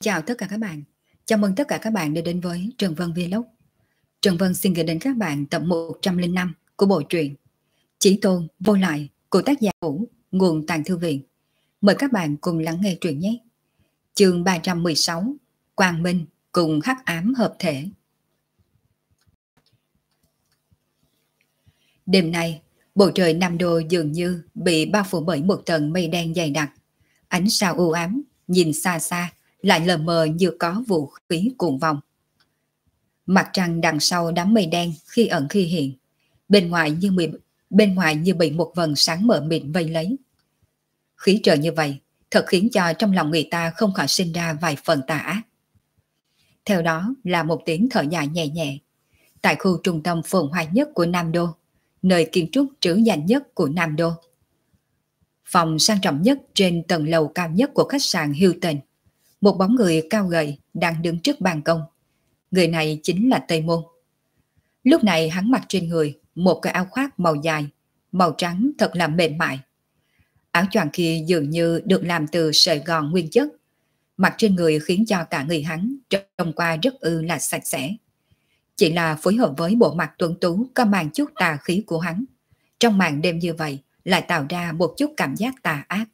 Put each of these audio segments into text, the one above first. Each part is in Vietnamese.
Chào tất cả các bạn. Chào mừng tất cả các bạn đã đến với Trần Vân Vlog. Trần Vân xin gửi đến các bạn tập 105 của bộ truyện Chí Tôn Vô Lại của tác giả Vũ, nguồn Tàng Thư Viện. Mời các bạn cùng lắng nghe truyện nhé. Chương 316: Quang Minh cùng Hắc Ám hợp thể. Đêm nay, bầu trời Nam Đô dường như bị bao phủ bởi một tầng mây đen dày đặc. Ánh sao u ám, nhìn xa xa lại lờ mờ như có vũ khí cuồng vòng. Mặt trăng đằng sau đám mây đen khi ẩn khi hiện, bên ngoài như bị một vầng sáng mờ mịt vây lấy. Khí trời như vậy thật khiến cho trong lòng người ta không khỏi sinh ra vài phần tà ác. Theo đó là một tiếng thở dài nhẹ nhẹ. Tại khu trung tâm phồn hoa nhất của Nam Đô, nơi kiến trúc trữ danh nhất của Nam Đô, phòng sang trọng nhất trên tầng lầu cao nhất của khách sạn Hilton, một bóng người cao gầy đang đứng trước ban công. Người này chính là Tây Môn. Lúc này hắn mặc trên người một cái áo khoác màu dài, màu trắng thật là mềm mại. Áo choàng kia dường như được làm từ sợi gòn nguyên chất, mặc trên người khiến cho cả người hắn trông qua rất là sạch sẽ. Chỉ là phối hợp với bộ mặt tuấn tú có mang chút tà khí của hắn, trong màn đêm như vậy lại tạo ra một chút cảm giác tà ác.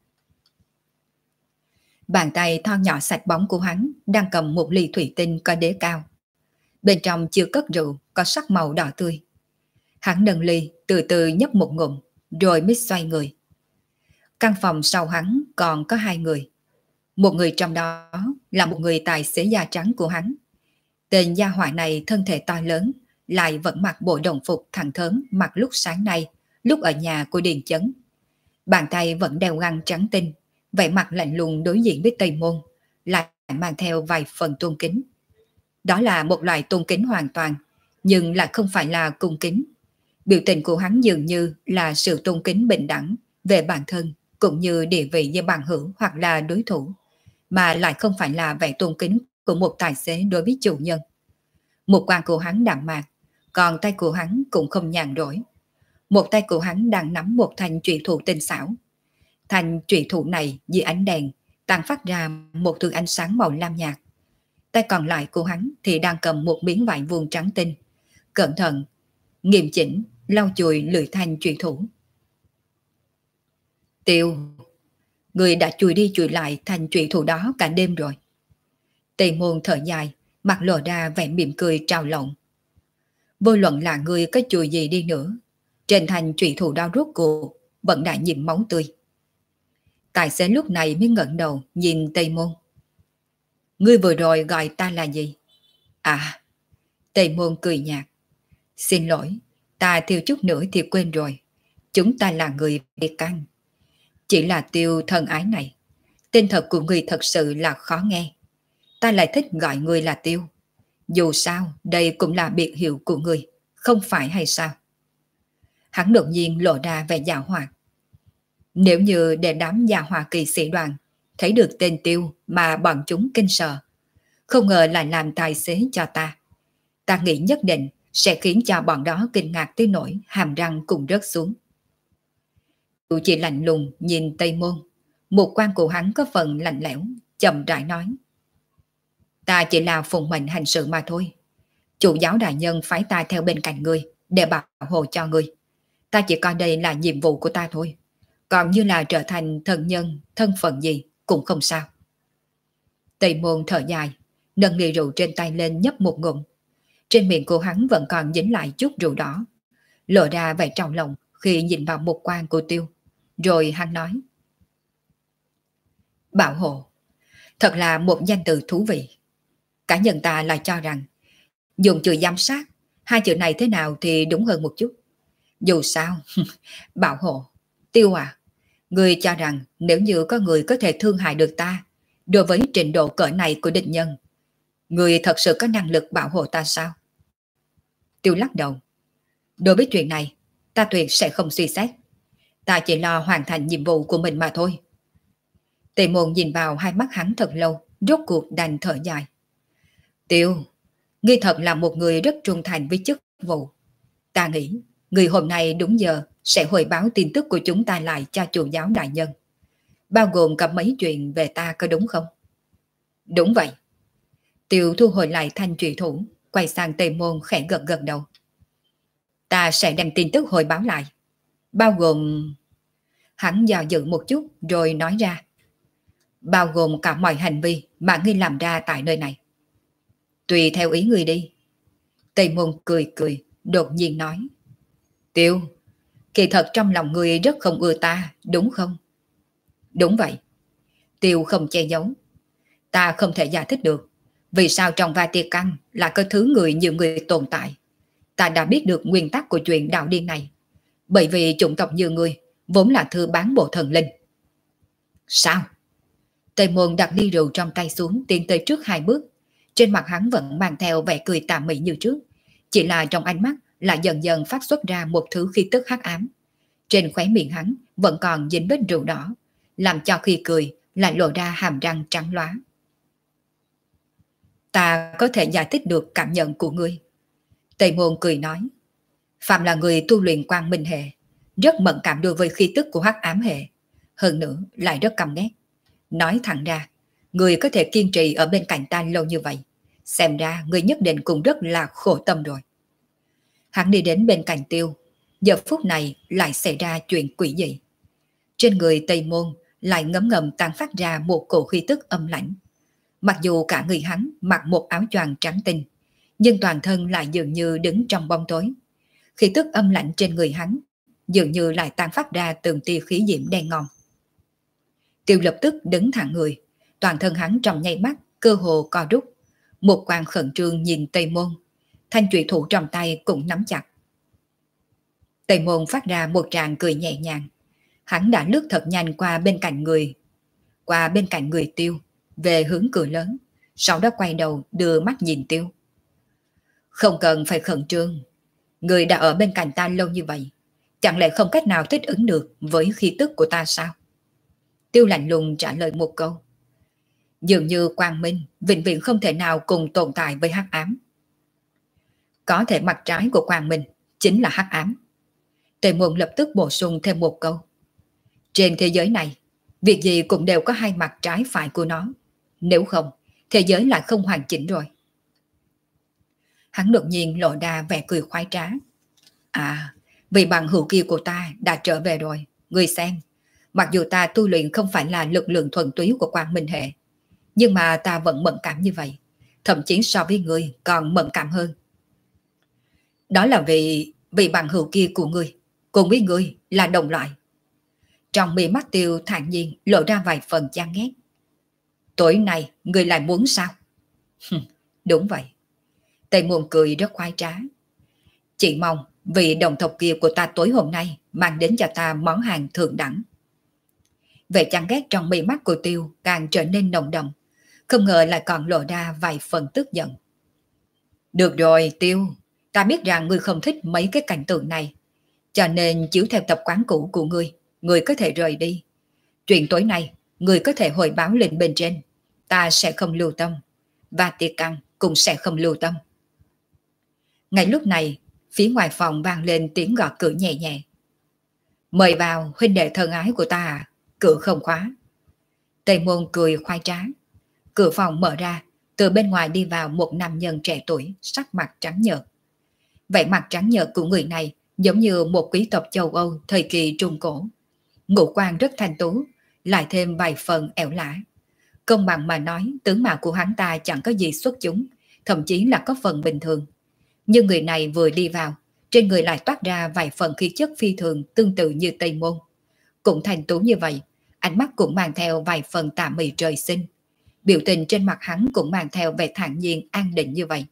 Bàn tay thon nhỏ sạch bóng của hắn đang cầm một ly thủy tinh có đế cao. Bên trong chưa cất rượu có sắc màu đỏ tươi. Hắn nâng ly từ từ nhấp một ngụm rồi mới xoay người. Căn phòng sau hắn còn có hai người. Một người trong đó là một người tài xế da trắng của hắn. Tên gia hỏa này thân thể to lớn, lại vẫn mặc bộ đồng phục thẳng thớm mặc lúc sáng nay, lúc ở nhà của Điền Chấn. Bàn tay vẫn đeo găng trắng tinh, vẻ mặt lạnh lùng đối diện với Tây Môn, lại mang theo vài phần tôn kính. Đó là một loại tôn kính hoàn toàn, nhưng lại không phải là cung kính. Biểu tình của hắn dường như là sự tôn kính bình đẳng về bản thân, cũng như địa vị với bằng hữu hoặc là đối thủ, mà lại không phải là vẻ tôn kính của một tài xế đối với chủ nhân. Một quan của hắn đạm mạc, còn tay của hắn cũng không nhàn rỗi. Một tay của hắn đang nắm một thanh trụy thủ tinh xảo. Thanh trụy thủ này dưới ánh đèn tàn phát ra một thứ ánh sáng màu lam nhạt. Tay còn lại của hắn thì đang cầm một miếng vải vuông trắng tinh, cẩn thận, nghiêm chỉnh lau chùi lưỡi thanh trụy thủ. Tiêu, người đã chùi đi chùi lại thanh trụy thủ đó cả đêm rồi. Tây Môn thở dài, mặt lộ ra vẻ mỉm cười trào lộng. Vô luận là người có chùi gì đi nữa, trên thanh trụy thủ đó rốt cuộc vẫn đã nhiễm máu tươi. Tài xế lúc này mới ngẩng đầu nhìn Tây Môn. Ngươi vừa rồi gọi ta là gì? À, Tây Môn cười nhạt. Xin lỗi, ta thiếu chút nữa thì quên rồi. Chúng ta là người biệt căn. Chỉ là Tiêu thân ái này. Tên thật của ngươi thật sự là khó nghe. Ta lại thích gọi ngươi là Tiêu. Dù sao, đây cũng là biệt hiệu của ngươi, không phải hay sao? Hắn đột nhiên lộ ra vẻ giảo hoạt. Nếu như để đám nhà Hoa Kỳ sĩ đoàn thấy được tên Tiêu mà bọn chúng kinh sợ, không ngờ lại làm tài xế cho ta. Ta nghĩ nhất định sẽ khiến cho bọn đó kinh ngạc tới nỗi hàm răng cùng rớt xuống. Tiêu chỉ lạnh lùng nhìn Tây Môn, một quan của hắn có phần lạnh lẽo, chậm rãi nói. Ta chỉ là phụng mệnh hành sự mà thôi. Chủ giáo đại nhân phái ta theo bên cạnh ngươi để bảo hộ cho ngươi. Ta chỉ coi đây là nhiệm vụ của ta thôi. Còn như là trở thành thân nhân, thân phận gì cũng không sao. Tây Môn thở dài, nâng ly rượu trên tay lên nhấp một ngụm. Trên miệng của hắn vẫn còn dính lại chút rượu đỏ, lộ ra vẻ trong lòng khi nhìn vào một quan của Tiêu. Rồi hắn nói. Bảo hộ, thật là một danh từ thú vị. Cá nhân ta lại cho rằng dùng chữ giám sát, hai chữ này thế nào thì đúng hơn một chút. Dù sao, bảo hộ, Tiêu à, ngươi cho rằng nếu như có người có thể thương hại được ta, đối với trình độ cỡ này của địch nhân, ngươi thật sự có năng lực bảo hộ ta sao? Tiêu lắc đầu. Đối với chuyện này, ta tuyệt sẽ không suy xét. Ta chỉ lo hoàn thành nhiệm vụ của mình mà thôi. Tề Môn nhìn vào hai mắt hắn thật lâu, rốt cuộc đành thở dài. Tiêu, ngươi thật là một người rất trung thành với chức vụ. Ta nghĩ, người hôm nay đúng giờ sẽ hồi báo tin tức của chúng ta lại cho chủ giáo đại nhân. Bao gồm cả mấy chuyện về ta có đúng không? Đúng vậy. Tiêu thu hồi lại thanh trùy thủ, quay sang Tề Môn khẽ gật gật đầu. Ta sẽ đem tin tức hồi báo lại, bao gồm... Hắn dò dự một chút rồi nói ra. Bao gồm cả mọi hành vi mà ngươi làm ra tại nơi này. Tùy theo ý ngươi đi. Tây Môn cười cười, đột nhiên nói. Tiêu, kỳ thật trong lòng ngươi rất không ưa ta, đúng không? Đúng vậy. Tiêu không che giấu. Ta không thể giải thích được vì sao trong Vatican là có thứ người nhiều người tồn tại. Ta đã biết được nguyên tắc của chuyện đạo điên này. Bởi vì chủng tộc như ngươi vốn là thư bán bộ thần linh. Sao? Tây Môn đặt ly rượu trong tay xuống, tiến tới trước 2 bước. Trên mặt hắn vẫn mang theo vẻ cười tà mị như trước. Chỉ là trong ánh mắt lại dần dần phát xuất ra một thứ khí tức hắc ám. Trên khóe miệng hắn vẫn còn dính vết rượu đỏ, làm cho khi cười lại lộ ra hàm răng trắng lóa. Ta có thể giải thích được cảm nhận của ngươi. Tây Môn cười nói. Phạm là người tu luyện quang minh hệ, rất mẫn cảm đối với khí tức của hắc ám hệ. Hơn nữa lại rất căm ghét. Nói thẳng ra, người có thể kiên trì ở bên cạnh ta lâu như vậy, xem ra người nhất định cũng rất là khổ tâm rồi. Hắn đi đến bên cạnh Tiêu, giờ phút này lại xảy ra chuyện quỷ dị. Trên người Tây Môn lại ngấm ngầm tàn phát ra một cổ khí tức âm lãnh. Mặc dù cả người hắn mặc một áo choàng trắng tinh, nhưng toàn thân lại dường như đứng trong bóng tối. Khí tức âm lạnh trên người hắn dường như lại tàn phát ra từng tia khí diễm đen ngòm. Tiêu lập tức đứng thẳng người, toàn thân hắn trong nháy mắt cơ hồ co rút. Một quan khẩn trương nhìn Tây Môn, thanh trụy thủ trong tay cũng nắm chặt. Tây Môn phát ra một tràng cười nhẹ nhàng. Hắn đã lướt thật nhanh qua bên cạnh người Tiêu, về hướng cửa lớn, sau đó quay đầu đưa mắt nhìn Tiêu. Không cần phải khẩn trương, người đã ở bên cạnh ta lâu như vậy, chẳng lẽ không cách nào thích ứng được với khí tức của ta sao? Tiêu lạnh lùng trả lời một câu. Dường như quang minh vĩnh viễn không thể nào cùng tồn tại với hắc ám. Có thể mặt trái của quang minh chính là hắc ám. Tề Môn lập tức bổ sung thêm một câu. Trên thế giới này, việc gì cũng đều có hai mặt trái phải của nó. Nếu không, thế giới lại không hoàn chỉnh rồi. Hắn đột nhiên lộ ra vẻ cười khoái trá. À, vì bằng hữu kia của ta đã trở về rồi. Ngươi xem, mặc dù ta tu luyện không phải là lực lượng thuần túy của quang minh hệ, nhưng mà ta vẫn mẫn cảm như vậy. Thậm chí so với ngươi còn mẫn cảm hơn. Đó là vì bằng hữu kia của ngươi cùng với ngươi là đồng loại. Trong mi mắt Tiêu thản nhiên lộ ra vài phần chán ghét. Tối nay ngươi lại muốn sao? Đúng vậy. Tây Môn cười rất khoái trá. Chỉ mong vị đồng tộc kia của ta tối hôm nay mang đến cho ta món hàng thượng đẳng. Vẻ chán ghét trong mi mắt của Tiêu càng trở nên nồng đậm, không ngờ lại còn lộ ra vài phần tức giận. Được rồi Tiêu, ta biết rằng ngươi không thích mấy cái cảnh tượng này, cho nên chiếu theo tập quán cũ của ngươi có thể rời đi. Chuyện tối nay, ngươi có thể hồi báo lên bên trên, ta sẽ không lưu tâm, và tiệc ăn cũng sẽ không lưu tâm. Ngay lúc này, phía ngoài phòng vang lên tiếng gõ cửa nhẹ nhẹ. Mời vào huynh đệ thân ái của ta à, cửa không khóa. Tây Môn cười khoái trá. Cửa phòng mở ra, từ bên ngoài đi vào một nam nhân trẻ tuổi, sắc mặt trắng nhợt. Vẻ mặt trắng nhợt của người này giống như một quý tộc châu Âu thời kỳ Trung Cổ. Ngũ quan rất thanh tú, lại thêm vài phần ẻo lả. Công bằng mà nói, tướng mạo của hắn ta chẳng có gì xuất chúng, thậm chí là có phần bình thường. Nhưng người này vừa đi vào, trên người lại toát ra vài phần khí chất phi thường tương tự như Tây Môn. Cũng thanh tú như vậy, ánh mắt cũng mang theo vài phần tà mị trời sinh. Biểu tình trên mặt hắn cũng mang theo vẻ thản nhiên an định như vậy.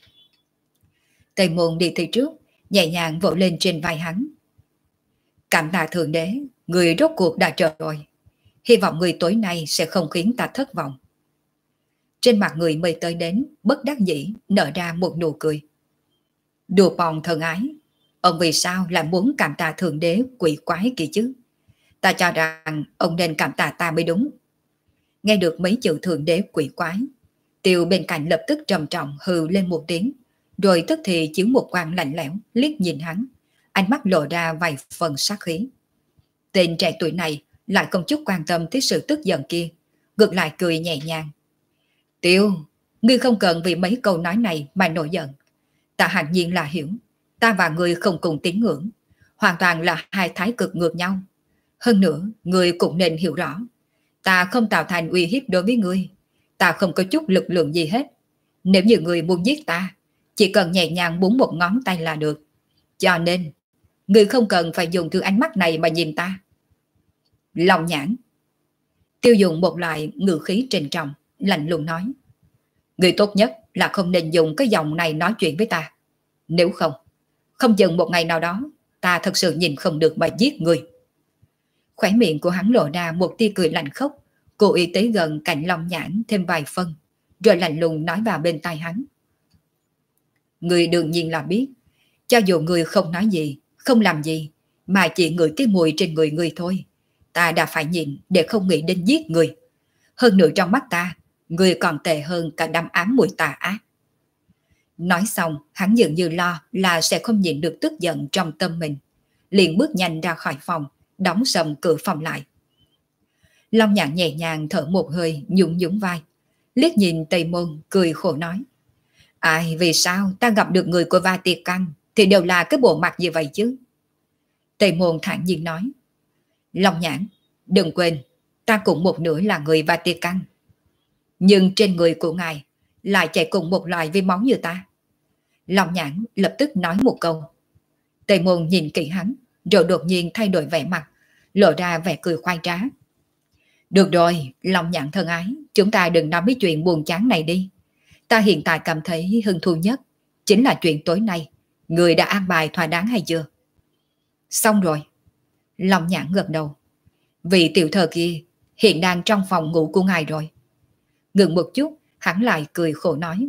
Tây Môn đi từ trước, nhẹ nhàng vỗ lên trên vai hắn. Cảm tạ Thượng Đế, người rốt cuộc đã trở rồi. Hy vọng người tối nay sẽ không khiến ta thất vọng. Trên mặt người mời tới đến, bất đắc dĩ, nở ra một nụ cười. Đùa bòn thân ái, ông vì sao lại muốn cảm tạ Thượng Đế quỷ quái kỳ chứ? Ta cho rằng ông nên cảm tạ ta mới đúng. Nghe được mấy chữ Thượng Đế quỷ quái, Tiêu bên cạnh lập tức trầm trọng hừ lên một tiếng, rồi tức thì chiếu một quang lạnh lẽo liếc nhìn hắn, ánh mắt lộ ra vài phần sát khí. Tên trẻ tuổi này lại không chút quan tâm tới sự tức giận kia, ngược lại cười nhẹ nhàng. Tiêu, ngươi không cần vì mấy câu nói này mà nổi giận. Ta hẳn nhiên là hiểu, ta và ngươi không cùng tín ngưỡng, hoàn toàn là hai thái cực ngược nhau. Hơn nữa, ngươi cũng nên hiểu rõ, ta không tạo thành uy hiếp đối với ngươi, ta không có chút lực lượng gì hết. Nếu như ngươi muốn giết ta, chỉ cần nhẹ nhàng búng một ngón tay là được. Cho nên, ngươi không cần phải dùng thứ ánh mắt này mà nhìn ta. Lòng nhãn. Tiêu dùng một loại ngữ khí trịnh trọng, lạnh lùng nói. Ngươi tốt nhất là không nên dùng cái giọng này nói chuyện với ta. Nếu không, không chừng một ngày nào đó, ta thật sự nhìn không được mà giết ngươi. Khóe miệng của hắn lộ ra một tia cười lạnh khốc, cố ý tới gần cạnh Long Nhãn thêm vài phân, rồi lạnh lùng nói vào bên tai hắn. Ngươi đương nhiên là biết, cho dù ngươi không nói gì, không làm gì, mà chỉ ngửi cái mùi trên người ngươi thôi, ta đã phải nhịn để không nghĩ đến giết ngươi. Hơn nữa trong mắt ta, ngươi còn tệ hơn cả đâm ám mùi tà ác. Nói xong, hắn dường như lo là sẽ không nhịn được tức giận trong tâm mình, liền bước nhanh ra khỏi phòng, đóng sầm cửa phòng lại. Long Nhạn nhẹ nhàng thở một hơi, nhún nhún vai, liếc nhìn Tây Môn, cười khổ nói. Ai, vì sao ta gặp được người của Vatican thì đều là cái bộ mặt như vậy chứ? Tây Môn thản nhiên nói. Long Nhãn, đừng quên, ta cũng một nửa là người Vatican. Nhưng trên người của ngài lại chạy cùng một loài với máu như ta. Long Nhãn lập tức nói một câu. Tây Môn nhìn kỹ hắn, rồi đột nhiên thay đổi vẻ mặt, lộ ra vẻ cười khoai trá. Được rồi, Long Nhãn thân ái, chúng ta đừng nói mấy chuyện buồn chán này đi. Ta hiện tại cảm thấy hứng thú nhất chính là chuyện tối nay. Người đã an bài thỏa đáng hay chưa? Xong rồi. Long Nhãn gật đầu. Vị tiểu thơ kia hiện đang trong phòng ngủ của ngài rồi. Ngừng một chút, hắn lại cười khổ nói.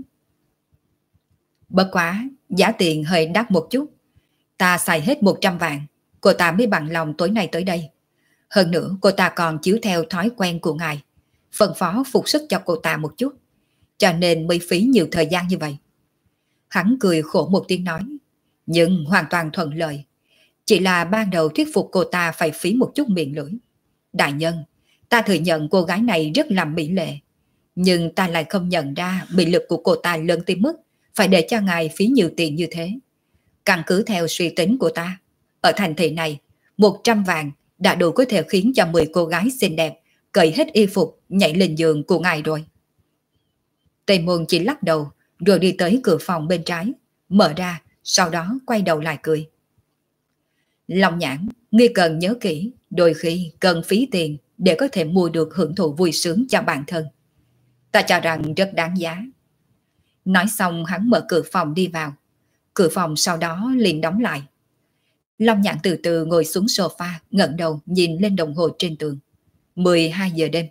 Bất quá, giá tiền hơi đắt một chút. Ta xài hết 100 vạn, cô ta mới bằng lòng tối nay tới đây. Hơn nữa, cô ta còn chiếu theo thói quen của ngài, phân phó phục sức cho cô ta một chút, cho nên mới phí nhiều thời gian như vậy. Hắn cười khổ một tiếng nói, nhưng hoàn toàn thuận lợi. Chỉ là ban đầu thuyết phục cô ta phải phí một chút miệng lưỡi. Đại nhân, ta thừa nhận cô gái này rất là mỹ lệ, nhưng ta lại không nhận ra bị lực của cô ta lớn tới mức phải để cho ngài phí nhiều tiền như thế. Căn cứ theo suy tính của ta, ở thành thị này, 100 vạn đã đủ có thể khiến cho 10 cô gái xinh đẹp cởi hết y phục nhảy lên giường của ngài rồi. Tây Môn chỉ lắc đầu rồi đi tới cửa phòng bên trái, mở ra, sau đó quay đầu lại cười. Long Nhãn, ngươi cần nhớ kỹ, đôi khi cần phí tiền để có thể mua được hưởng thụ vui sướng cho bản thân. Ta cho rằng rất đáng giá. Nói xong hắn mở cửa phòng đi vào. Cửa phòng sau đó liền đóng lại. Long Nhãn từ từ ngồi xuống sofa, ngẩng đầu nhìn lên đồng hồ trên tường. 12 giờ đêm.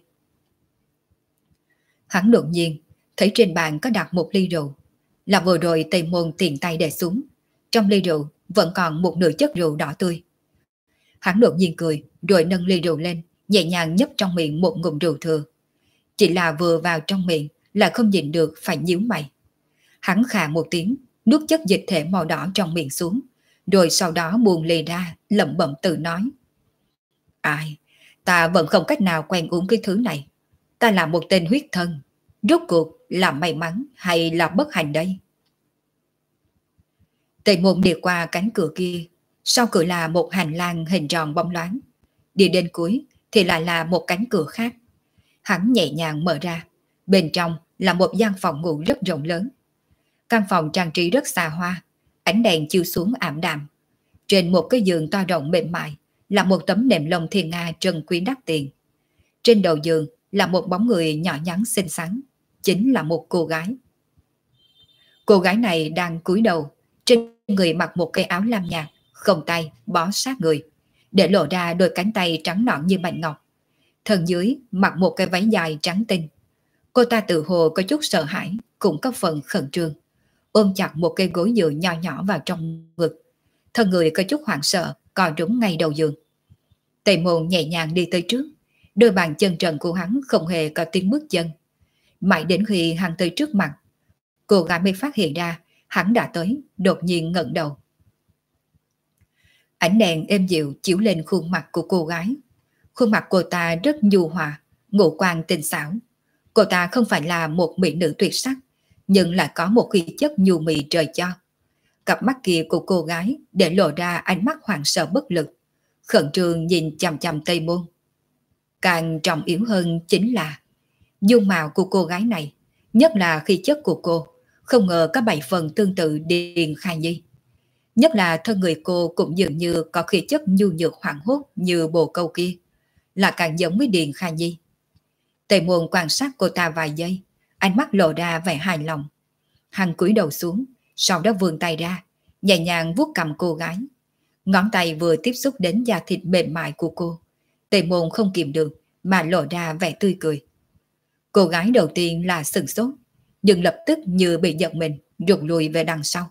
Hắn đột nhiên thấy trên bàn có đặt một ly rượu, là vừa rồi Tây Môn tiện tay đè xuống. Trong ly rượu vẫn còn một nửa chất rượu đỏ tươi. Hắn đột nhiên cười, rồi nâng ly rượu lên, nhẹ nhàng nhấp trong miệng một ngụm rượu thừa. Chỉ là vừa vào trong miệng là không nhịn được phải nhíu mày. Hắn khà một tiếng, nuốt chất dịch thể màu đỏ trong miệng xuống, rồi sau đó buông ly ra, lẩm bẩm tự nói. Ai, ta vẫn không cách nào quen uống cái thứ này. Ta là một tên huyết thân, rốt cuộc là may mắn hay là bất hạnh đây? Tề Môn đi qua cánh cửa kia, sau cửa là một hành lang hình tròn bóng loáng. Đi đến cuối thì lại là một cánh cửa khác. Hắn nhẹ nhàng mở ra, bên trong là một gian phòng ngủ rất rộng lớn. Căn phòng trang trí rất xa hoa, ánh đèn chiếu xuống ảm đạm. Trên một cái giường to rộng mềm mại là một tấm nệm lông thiên nga trân quý đắt tiền. Trên đầu giường là một bóng người nhỏ nhắn xinh xắn, chính là một cô gái. Cô gái này đang cúi đầu, trên người mặc một cái áo lam nhạt, không tay bó sát người, để lộ ra đôi cánh tay trắng nõn như bạch ngọc. Thân dưới mặc một cái váy dài trắng tinh. Cô ta tự hồ có chút sợ hãi, cũng có phần khẩn trương, ôm chặt một cây gối dựa nho nhỏ vào trong ngực. Thân người có chút hoảng sợ, co rúm ngay đầu giường. Tề Môn nhẹ nhàng đi tới trước, đôi bàn chân trần của hắn không hề có tiếng bước chân. Mãi đến khi hắn tới trước mặt, cô gái mới phát hiện ra hắn đã tới, đột nhiên ngẩng đầu. Ánh đèn êm dịu chiếu lên khuôn mặt của cô gái. Khuôn mặt cô ta rất nhu hòa, ngũ quan tinh xảo. Cô ta không phải là một mỹ nữ tuyệt sắc, nhưng lại có một khí chất nhu mì trời cho. Cặp mắt kia của cô gái để lộ ra ánh mắt hoảng sợ bất lực, khẩn trương nhìn chằm chằm Tây Môn. Càng trọng yếu hơn chính là dung mạo của cô gái này, nhất là khí chất của cô, không ngờ có 7 phần tương tự Điền Khả Nhi. Nhất là thân người cô cũng dường như có khí chất nhu nhược hoảng hốt như bồ câu kia, là càng giống với Điền Khả Nhi. Tề Môn quan sát cô ta vài giây, ánh mắt lộ ra vẻ hài lòng. Hắn cúi đầu xuống, sau đó vươn tay ra, nhẹ nhàng vuốt cầm cô gái. Ngón tay vừa tiếp xúc đến da thịt mềm mại của cô, Tề Môn không kìm được mà lộ ra vẻ tươi cười. Cô gái đầu tiên là sửng sốt, nhưng lập tức như bị giật mình, rụt lùi về đằng sau.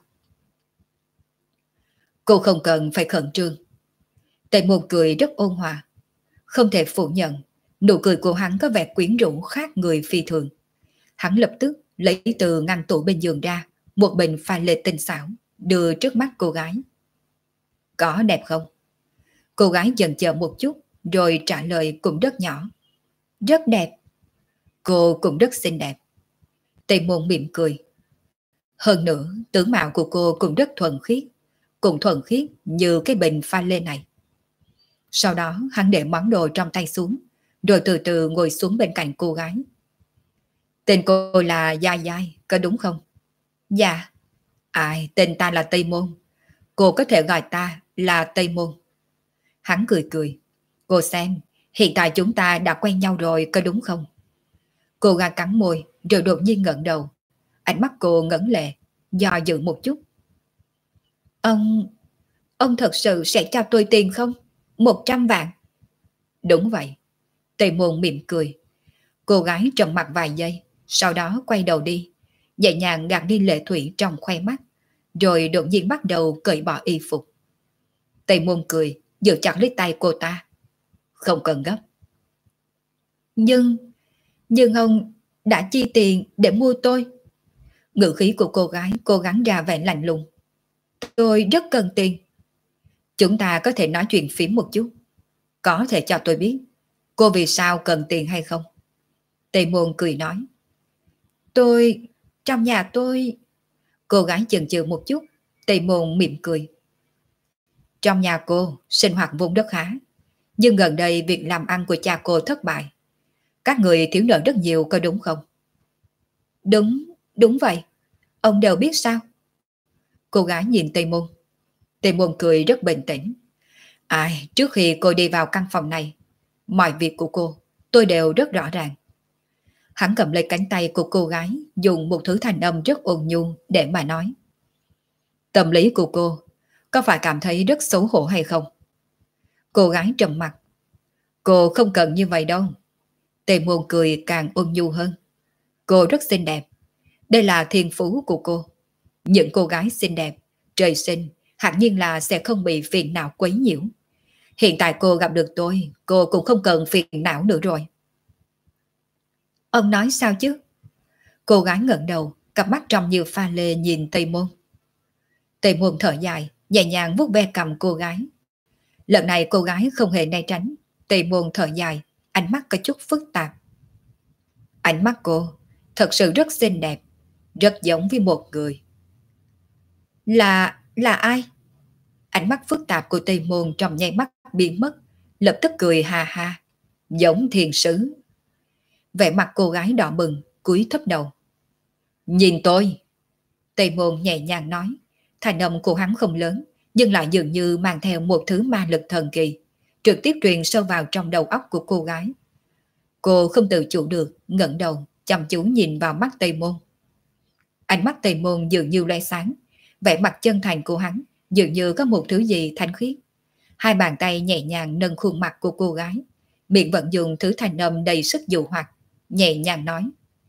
Cô không cần phải khẩn trương. Tề Môn cười rất ôn hòa. Không thể phủ nhận, nụ cười của hắn có vẻ quyến rũ khác người phi thường. Hắn lập tức lấy từ ngăn tủ bên giường ra một bình pha lê tinh xảo, đưa trước mắt cô gái. Có đẹp không? Cô gái chần chờ một chút, rồi trả lời cũng rất nhỏ. Rất đẹp. Cô cũng rất xinh đẹp. Tề Môn mỉm cười. Hơn nữa, tướng mạo của cô cũng rất thuần khiết, cũng thuần khiết như cái bình pha lê này. Sau đó hắn để món đồ trong tay xuống, rồi từ từ ngồi xuống bên cạnh cô gái. Tên cô là Giai Giai, có đúng không? Dạ. Ai, tên ta là Tây Môn. Cô có thể gọi ta là Tây Môn. Hắn cười cười. Cô xem, hiện tại chúng ta đã quen nhau rồi, có đúng không? Cô gái cắn môi, rồi đột nhiên ngẩng đầu. Ánh mắt cô ngấn lệ, do dự một chút. Ông thật sự sẽ cho tôi tiền không? 100 vạn. Đúng vậy. Tề Môn mỉm cười. Cô gái trầm mặt vài giây, sau đó quay đầu đi, nhẹ nhàng gạt đi lệ thủy trong khoe mắt, rồi đột nhiên bắt đầu cởi bỏ y phục. Tề Môn cười, giữ chặt lấy tay cô ta. Không cần gấp. Nhưng ông đã chi tiền để mua tôi. Ngữ khí của cô gái cố gắng ra vẻ lạnh lùng. Tôi rất cần tiền. Chúng ta có thể nói chuyện phím một chút. Có thể cho tôi biết cô vì sao cần tiền hay không? Tề Môn cười nói. Trong nhà tôi... Cô gái chần chừ một chút. Tề Môn mỉm cười. Trong nhà cô sinh hoạt vốn rất khá, nhưng gần đây việc làm ăn của cha cô thất bại. Các người thiếu nợ rất nhiều, có đúng không? Đúng vậy. Ông đều biết sao? Cô gái nhìn Tề Môn. Tề Môn cười rất bình tĩnh. Trước khi cô đi vào căn phòng này, mọi việc của cô tôi đều rất rõ ràng. Hắn cầm lấy cánh tay của cô gái, dùng một thứ thanh âm rất ôn nhu để mà nói. Tâm lý của cô có phải cảm thấy rất xấu hổ hay không? Cô gái trầm mặt. Cô không cần như vậy đâu. Tề Môn cười càng ôn nhu hơn. Cô rất xinh đẹp. Đây là thiên phú của cô. Những cô gái xinh đẹp, trời sinh, hẳn nhiên là sẽ không bị phiền não quấy nhiễu. Hiện tại cô gặp được tôi, cô cũng không cần phiền não nữa rồi. Ông nói sao chứ? Cô gái ngẩng đầu, cặp mắt trong như pha lê nhìn Tây Môn. Tây Môn thở dài, nhẹ nhàng vuốt ve cầm cô gái. Lần này cô gái không hề né tránh. Tây Môn thở dài, ánh mắt có chút phức tạp. Ánh mắt cô thật sự rất xinh đẹp, rất giống với một người. Là ai? Ánh mắt phức tạp của Tây Môn trong nháy mắt biến mất, lập tức cười ha ha. Giống thiên sứ. Vẻ mặt cô gái đỏ bừng, cúi thấp đầu. Nhìn tôi. Tây Môn nhẹ nhàng nói. Thanh âm của hắn không lớn, nhưng lại dường như mang theo một thứ ma lực thần kỳ, trực tiếp truyền sâu vào trong đầu óc của cô gái. Cô không tự chủ được, ngẩng đầu, chăm chú nhìn vào mắt Tây Môn. Ánh mắt Tây Môn dường như lóe sáng, vẻ mặt chân thành của hắn dường như có một thứ gì thanh khiết. Hai bàn tay nhẹ nhàng nâng khuôn mặt của cô gái, miệng vẫn dùng thứ thanh âm đầy sức dụ hoặc, nhẹ nhàng nói.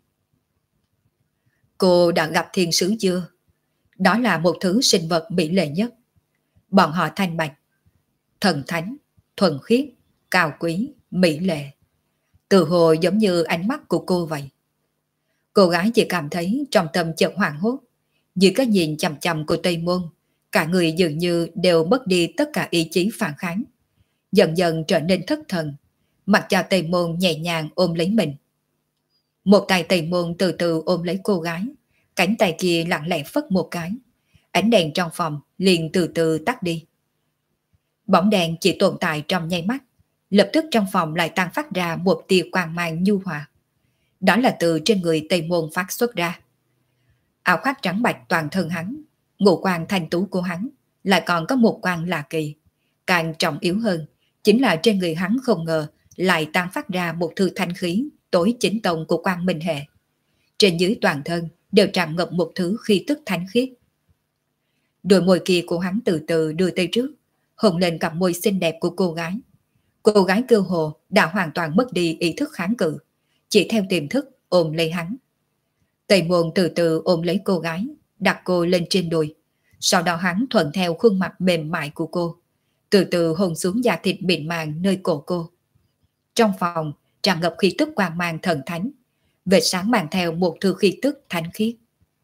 Cô đã gặp thiên sứ chưa? Đó là một thứ sinh vật mỹ lệ nhất. Bọn họ thanh bạch, thần thánh, thuần khiết, cao quý, mỹ lệ. Từ hồ giống như ánh mắt của cô vậy. Cô gái chỉ cảm thấy trong tâm chợt hoảng hốt. Dưới cái nhìn chằm chằm của Tây Môn, cả người dường như đều mất đi tất cả ý chí phản kháng. Dần dần trở nên thất thần, mặc cho Tây Môn nhẹ nhàng ôm lấy mình. Một tay Tây Môn từ từ ôm lấy cô gái, cánh tay kia lặng lẽ phất một cái. Ánh đèn trong phòng liền từ từ tắt đi. Bóng đèn chỉ tồn tại trong nháy mắt, lập tức trong phòng lại tan phát ra một tia quang mang nhu hòa. Đó là từ trên người Tây Môn phát xuất ra. Áo khoác trắng bạch toàn thân hắn, ngũ quan thanh tú của hắn, lại còn có một quan lạ kỳ. Càng trọng yếu hơn, chính là trên người hắn không ngờ lại tan phát ra một thứ thanh khí tối chính tông của quan minh hệ. Trên dưới toàn thân đều tràn ngập một thứ khí tức thánh khiết. Đôi môi kia của hắn từ từ đưa tay trước, hôn lên cặp môi xinh đẹp của cô gái. Cô gái cơ hồ đã hoàn toàn mất đi ý thức kháng cự, chỉ theo tiềm thức ôm lấy hắn. Tây Môn từ từ ôm lấy cô gái, đặt cô lên trên đùi. Sau đó hắn thuận theo khuôn mặt mềm mại của cô, từ từ hôn xuống da thịt mịn màng nơi cổ cô. Trong phòng tràn ngập khí tức quang mang thần thánh, vệt sáng mang theo một thứ khí tức thánh khiết.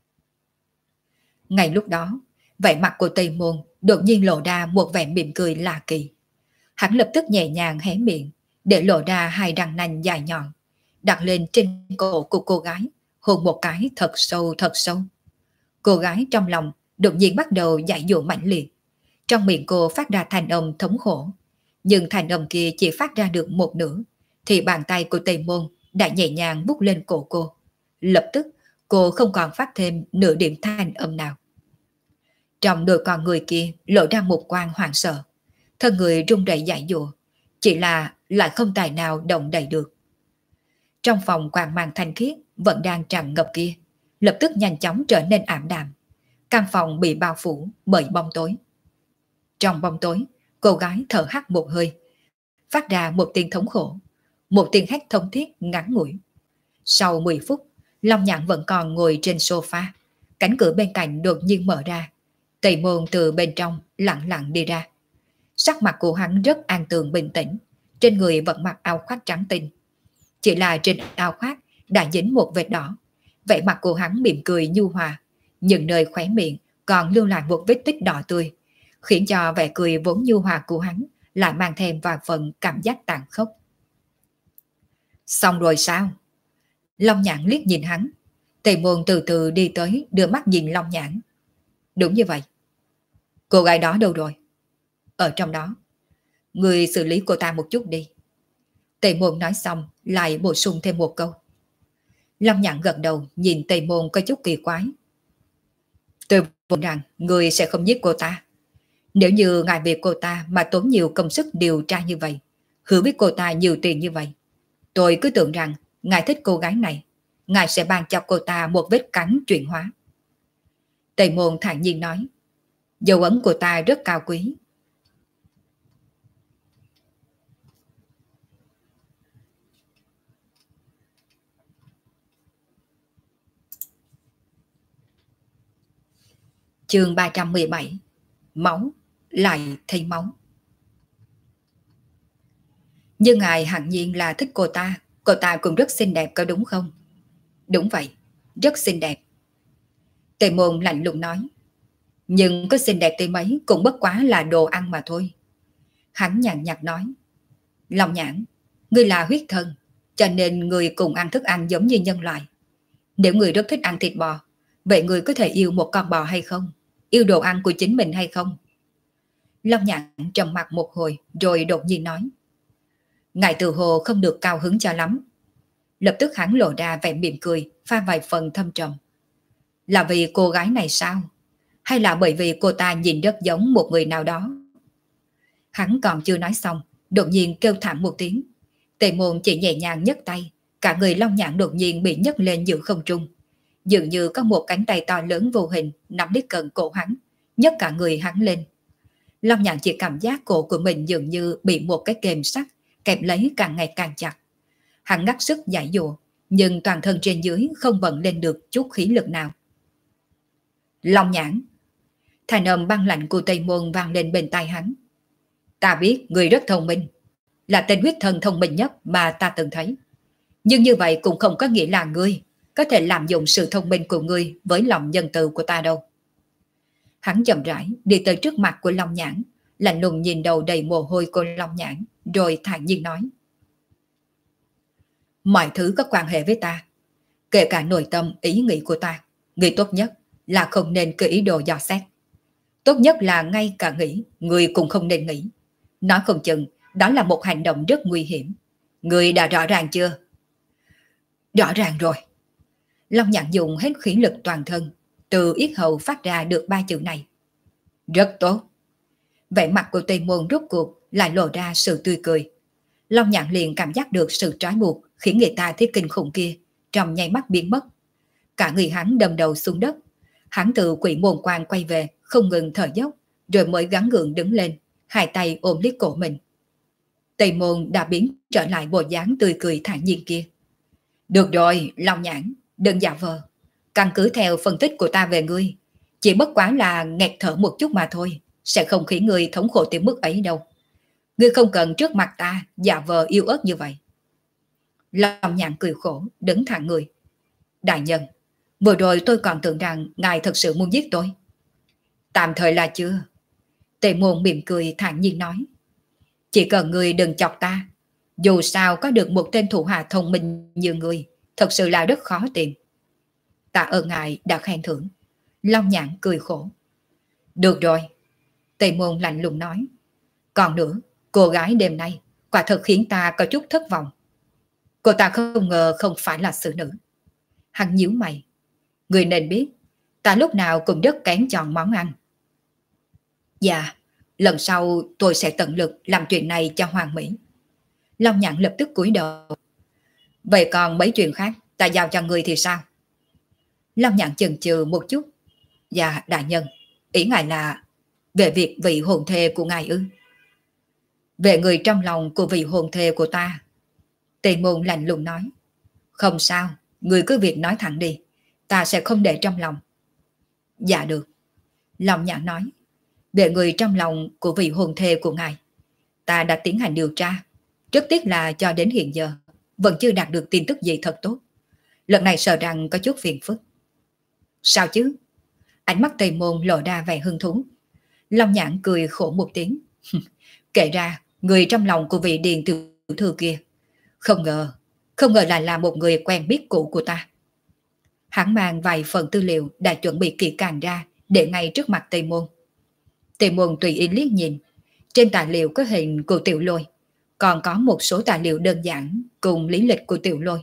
Ngay lúc đó, vẻ mặt của Tây Môn đột nhiên lộ ra một vẻ mỉm cười lạ kỳ. Hắn lập tức nhẹ nhàng hé miệng, để lộ ra hai răng nanh dài nhọn, đặt lên trên cổ của cô gái, hôn một cái thật sâu thật sâu. Cô gái trong lòng đột nhiên bắt đầu dãy dụa mãnh liệt. Trong miệng cô phát ra thanh âm thống khổ, nhưng thanh âm kia chỉ phát ra được một nửa, thì bàn tay của Tây Môn đã nhẹ nhàng bút lên cổ cô. Lập tức cô không còn phát thêm nửa điểm thanh âm nào. Trong đôi con người kia lộ ra một quang hoảng sợ, thân người run rẩy dãy dụa, chỉ là lại không tài nào động đậy được. Trong phòng quang mang thanh khiết vẫn đang tràn ngập kia, lập tức nhanh chóng trở nên ảm đạm. Căn phòng bị bao phủ bởi bóng tối. Trong bóng tối, cô gái thở hắt một hơi, phát ra một tiếng thống khổ, một tiếng hét thống thiết ngắn ngủi. Sau 10 phút, Long Nhạn vẫn còn ngồi trên sofa, cánh cửa bên cạnh đột nhiên mở ra. Tây Môn từ bên trong lặng lặng đi ra. Sắc mặt của hắn rất an tường bình tĩnh, trên người vẫn mặc áo khoác trắng tinh. Chỉ là trên áo khoác đã dính một vết đỏ. Vẻ mặt của hắn mỉm cười nhu hòa, nhưng nơi khóe miệng còn lưu lại một vết tích đỏ tươi, khiến cho vẻ cười vốn nhu hòa của hắn lại mang thêm vài phần cảm giác tàn khốc. Xong rồi sao? Long Nhãn liếc nhìn hắn. Tây Môn từ từ đi tới, đưa mắt nhìn Long Nhãn. Đúng như vậy. Cô gái đó đâu rồi? Ở trong đó. Người xử lý cô ta một chút đi. Tây Môn nói xong lại bổ sung thêm một câu. Long Nhãn gật đầu nhìn Tây Môn có chút kỳ quái. Tôi vốn rằng người sẽ không giết cô ta. Nếu như ngài vì cô ta mà tốn nhiều công sức điều tra như vậy, hứa với cô ta nhiều tiền như vậy, tôi cứ tưởng rằng ngài thích cô gái này, ngài sẽ ban cho cô ta một vết cắn chuyển hóa. Tây Môn thản nhiên nói, dấu ấn của ta rất cao quý. Chương 317. Máu, lại thấy máu. Nhưng ngài hẳn nhiên là thích cô ta cũng rất xinh đẹp có đúng không? Đúng vậy, rất xinh đẹp. Tề Môn lạnh lùng nói, nhưng có xinh đẹp tới mấy cũng bất quá là đồ ăn mà thôi. Hắn nhàn nhạt nói, Long Nhãn, ngươi là huyết thân, cho nên ngươi cùng ăn thức ăn giống như nhân loại. Nếu ngươi rất thích ăn thịt bò, vậy ngươi có thể yêu một con bò hay không? Yêu đồ ăn của chính mình hay không? Long Nhãn trầm mặt một hồi rồi đột nhiên nói, ngài tự hồ không được cao hứng cho lắm. Lập tức hắn lộ ra vẻ mỉm cười, pha vài phần thâm trầm. Là vì cô gái này sao? Hay là bởi vì cô ta nhìn rất giống một người nào đó? Hắn còn chưa nói xong, đột nhiên kêu thảm một tiếng. Tề Môn chỉ nhẹ nhàng nhấc tay, cả người Long Nhãn đột nhiên bị nhấc lên giữa không trung. Dường như có một cánh tay to lớn vô hình nắm lấy cận cổ hắn, nhấc cả người hắn lên. Long Nhãn chỉ cảm giác cổ của mình dường như bị một cái kềm sắt kẹp lấy càng ngày càng chặt. Hắn ngắt sức giải dụa, nhưng toàn thân trên dưới không vận lên được chút khí lực nào. Long Nhãn, thanh âm băng lạnh của Tây Môn vang lên bên tai hắn. Ta biết người rất thông minh, là tên huyết thần thông minh nhất mà ta từng thấy. Nhưng như vậy cũng không có nghĩa là ngươi có thể lạm dụng sự thông minh của ngươi với lòng nhân từ của ta đâu. Hắn chậm rãi đi tới trước mặt của Long Nhãn, lạnh lùng nhìn đầu đầy mồ hôi của Long Nhãn, rồi thản nhiên nói. Mọi thứ có quan hệ với ta, Kể cả nội tâm ý nghĩ của ta, người tốt nhất là không nên cứ ý đồ dò xét. Tốt nhất là ngay cả nghĩ, người cũng không nên nghĩ. Nói không chừng, đó là một hành động rất nguy hiểm. Người đã rõ ràng chưa? Rõ ràng rồi. Long Nhạn dùng hết khí lực toàn thân, từ yết hầu phát ra được ba chữ này. Rất tốt. Vẻ mặt của Tây Môn rốt cuộc lại lộ ra sự tươi cười. Long Nhạn liền cảm giác được sự trói buộc khiến người ta thấy kinh khủng kia, trong nháy mắt biến mất. Cả người hắn đâm đầu xuống đất. Hắn từ quỷ môn quan quay về, không ngừng thở dốc, rồi mới gắng gượng đứng lên, hai tay ôm lấy cổ mình. Tây Môn đã biến trở lại bộ dáng tươi cười thản nhiên kia. Được rồi, Long Nhãn, đừng giả vờ. Căn cứ theo phân tích của ta về ngươi, chỉ bất quá là nghẹt thở một chút mà thôi, sẽ không khiến ngươi thống khổ tới mức ấy đâu. Ngươi không cần trước mặt ta giả vờ yêu ớt như vậy. Long Nhãn cười khổ, đứng thẳng người. Đại nhân, vừa rồi tôi còn tưởng rằng ngài thật sự muốn giết tôi. Tạm thời là chưa. Tề Môn mỉm cười thản nhiên nói. Chỉ cần ngươi đừng chọc ta. Dù sao có được một tên thủ hạ thông minh như ngươi, thật sự là rất khó tìm. Tạ ơn ngài đã khen thưởng. Long Nhãn cười khổ. Được rồi. Tề Môn lạnh lùng nói. Còn nữa, cô gái đêm nay quả thật khiến ta có chút thất vọng. Cô ta không ngờ không phải là xử nữ. Hắn nhíu mày. Người nên biết, ta lúc nào cũng rất kén chọn món ăn. Dạ, lần sau tôi sẽ tận lực làm chuyện này cho hoàn mỹ. Long Nhãn lập tức cúi đầu. Vậy còn mấy chuyện khác, ta giao cho người thì sao? Long Nhãn chần chừ một chút. Dạ, đại nhân, ý ngài là về việc vị hôn thê của ngài ư? Về người trong lòng của vị hôn thê của ta. Tề Môn lạnh lùng nói. Không sao, người cứ việc nói thẳng đi, ta sẽ không để trong lòng. Dạ được. Long Nhãn nói. Về người trong lòng của vị hôn thê của ngài, ta đã tiến hành điều tra. Rất tiếc là cho đến hiện giờ vẫn chưa đạt được tin tức gì thật tốt. Lần này sợ rằng có chút phiền phức. Sao chứ? Ánh mắt Tây Môn lộ ra vẻ hứng thú. Long Nhãn cười khổ một tiếng. Kể ra, người trong lòng của vị điền tiểu thư kia, không ngờ lại là một người quen biết cũ của ta. Hắn mang vài phần tư liệu đã chuẩn bị kỹ càng ra để ngay trước mặt Tây Môn. Tề Môn tùy ý liếc nhìn. Trên tài liệu có hình của Tiểu Lôi, còn có một số tài liệu đơn giản cùng lý lịch của Tiểu Lôi.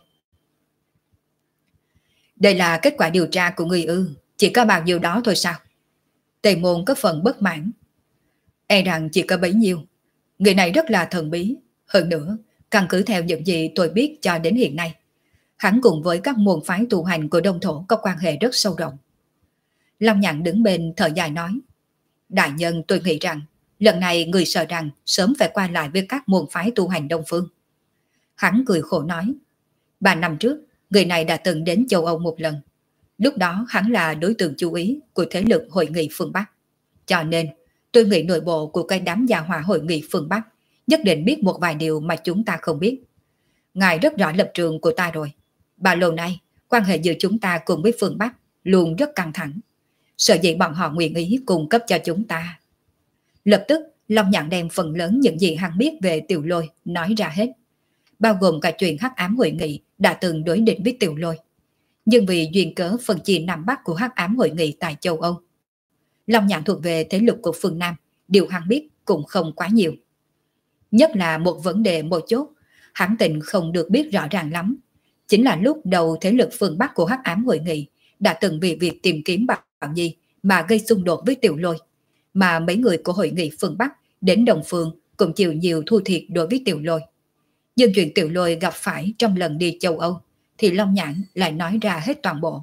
Đây là kết quả điều tra của người ư? Chỉ có bao nhiêu đó thôi sao? Tề Môn có phần bất mãn. E rằng chỉ có bấy nhiêu. Người này rất là thần bí. Hơn nữa, căn cứ theo những gì tôi biết cho đến hiện nay, hắn cùng với các môn phái tu hành của Đông Thổ có quan hệ rất sâu rộng. Long Nhãn đứng bên thở dài nói. Đại nhân, tôi nghĩ rằng lần này người sợ rằng sớm phải qua lại với các môn phái tu hành Đông Phương. Hắn cười khổ nói. 3 năm trước, người này đã từng đến châu Âu một lần. Lúc đó hắn là đối tượng chú ý của thế lực hội nghị phương Bắc. Cho nên, tôi nghĩ nội bộ của cái đám gia hỏa hội nghị phương Bắc nhất định biết một vài điều mà chúng ta không biết. Ngài rất rõ lập trường của ta rồi. Bao lâu nay, quan hệ giữa chúng ta cùng với phương Bắc luôn rất căng thẳng. Sợ dĩ bọn họ nguyện ý cung cấp cho chúng ta. Lập tức, Long Nhãn đem phần lớn những gì hắn biết về Tiểu Lôi nói ra hết, bao gồm cả chuyện hắc ám hội nghị đã từng đối địch với Tiểu Lôi. Nhưng vì duyên cớ phân chia Nam Bắc của hắc ám hội nghị tại châu Âu, Long Nhãn thuộc về thế lực của phương Nam, điều hắn biết cũng không quá nhiều. Nhất là một vấn đề một chốt, hắn tình không được biết rõ ràng lắm. Chính là lúc đầu thế lực phương Bắc của hắc ám hội nghị đã từng vì việc tìm kiếm Bảo Nhi mà gây xung đột với Tiểu Lôi, mà mấy người của hội nghị phương Bắc đến Đông Phương cũng chịu nhiều thua thiệt đối với Tiểu Lôi. Nhưng chuyện Tiểu Lôi gặp phải trong lần đi châu Âu thì Long Nhãn lại nói ra hết toàn bộ.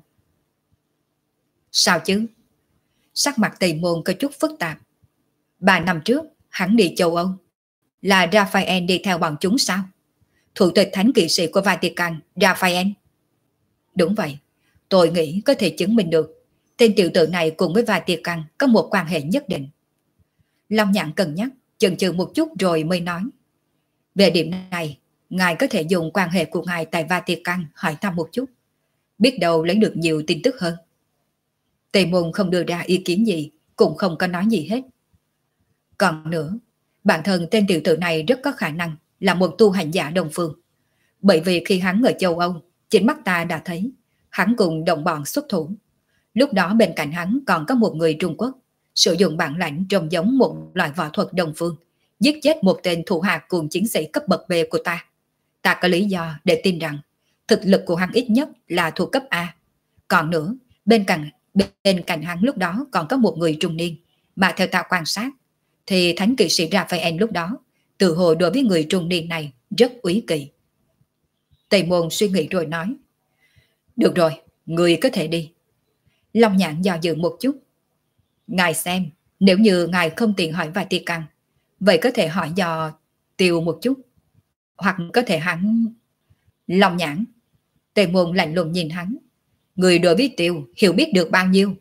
Sao chứ? Sắc mặt Tây Môn có chút phức tạp. 3 năm trước, hắn đi châu Âu. Là Raphael đi theo bọn chúng sao? Thủ tịch thánh kỵ sĩ của Vatican, Raphael. Đúng vậy, tôi nghĩ có thể chứng minh được tên tiểu tử này cùng với Vatican có một quan hệ nhất định. Long Nhãn cân nhắc, chần chừ một chút rồi mới nói. Về điểm này, ngài có thể dùng quan hệ của ngài tại Vatican hỏi thăm một chút. Biết đâu lấy được nhiều tin tức hơn. Tề Môn không đưa ra ý kiến gì, cũng không có nói gì hết. Còn nữa, bản thân tên tiểu tử này rất có khả năng là một tu hành giả Đông Phương. Bởi vì khi hắn ở châu Âu, chính mắt ta đã thấy Hắn cùng đồng bọn xuất thủ. Lúc đó bên cạnh hắn còn có một người Trung Quốc, sử dụng bản lãnh trông giống một loại võ thuật Đông phương, giết chết một tên thủ hạ cùng chiến sĩ cấp bậc B của ta. Ta có lý do để tin rằng thực lực của hắn ít nhất là thuộc cấp A. Còn nữa, bên cạnh hắn lúc đó còn có một người trung niên, mà theo ta quan sát, thì thánh kỵ sĩ Raphael lúc đó, tự hồ đối với người trung niên này rất úy kỵ. Tây Môn suy nghĩ rồi nói, được rồi, người có thể đi. Long Nhãn dò dự một chút. Ngài xem, nếu như ngài không tiện hỏi vài tia căn, vậy có thể hỏi dò Tiêu một chút. Hoặc có thể hắn... Long Nhãn. Tề Môn lạnh lùng nhìn hắn. Người đối với Tiêu hiểu biết được bao nhiêu?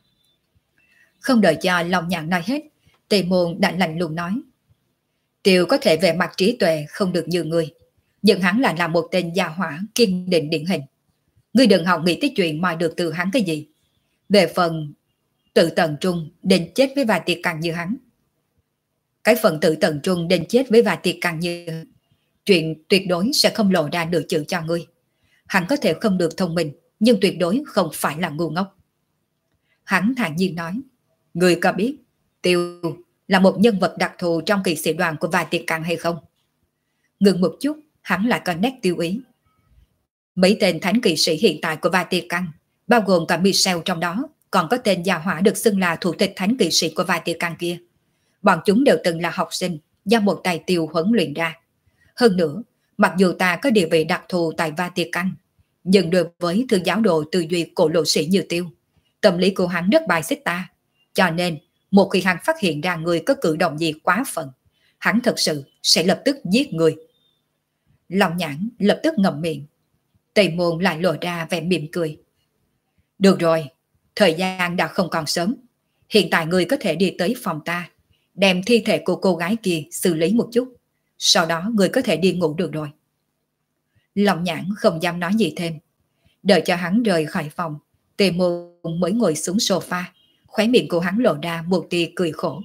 Không đợi cho Long Nhãn nói hết, Tề Môn đã lạnh lùng nói. Tiêu có thể về mặt trí tuệ không được như người, nhưng hắn là một tên gia hỏa kiên định điển hình. Ngươi đừng hòng nghĩ tới chuyện moi được từ hắn cái gì. Về phần tự tận trung đến chết với vài tiệc càng như hắn. Cái phần tự tận trung đến chết với vài tiệc càng như chuyện tuyệt đối sẽ không lộ ra được chữ cho ngươi. Hắn có thể không được thông minh, nhưng tuyệt đối không phải là ngu ngốc. Hắn thản nhiên nói, ngươi có biết Tiêu là một nhân vật đặc thù trong kỵ sĩ đoàn của vài tiệc càng hay không? Ngừng một chút, hắn lại có nét tiêu ý. Mấy tên thánh kỵ sĩ hiện tại của Vatican, bao gồm cả Michel trong đó, còn có tên gia hỏa được xưng là thủ tịch thánh kỵ sĩ của Vatican kia. Bọn chúng đều từng là học sinh do một tài Tiêu huấn luyện ra. Hơn nữa, mặc dù ta có địa vị đặc thù tại Vatican, nhưng đối với thư giáo đồ tư duy cổ lộ sĩ như Tiêu, tâm lý của hắn rất bài xích ta. Cho nên, một khi hắn phát hiện ra người có cử động gì quá phận, hắn thật sự sẽ lập tức giết người. Long Nhãn lập tức ngậm miệng. Tây Môn lại lộ ra vẻ mỉm cười. Được rồi, thời gian đã không còn sớm. Hiện tại người có thể đi tới phòng ta, đem thi thể của cô gái kia xử lý một chút. Sau đó người có thể đi ngủ được rồi. Long Nhãn không dám nói gì thêm. Đợi cho hắn rời khỏi phòng, Tây Môn mới ngồi xuống sofa, khóe miệng của hắn lộ ra một tia cười khổ.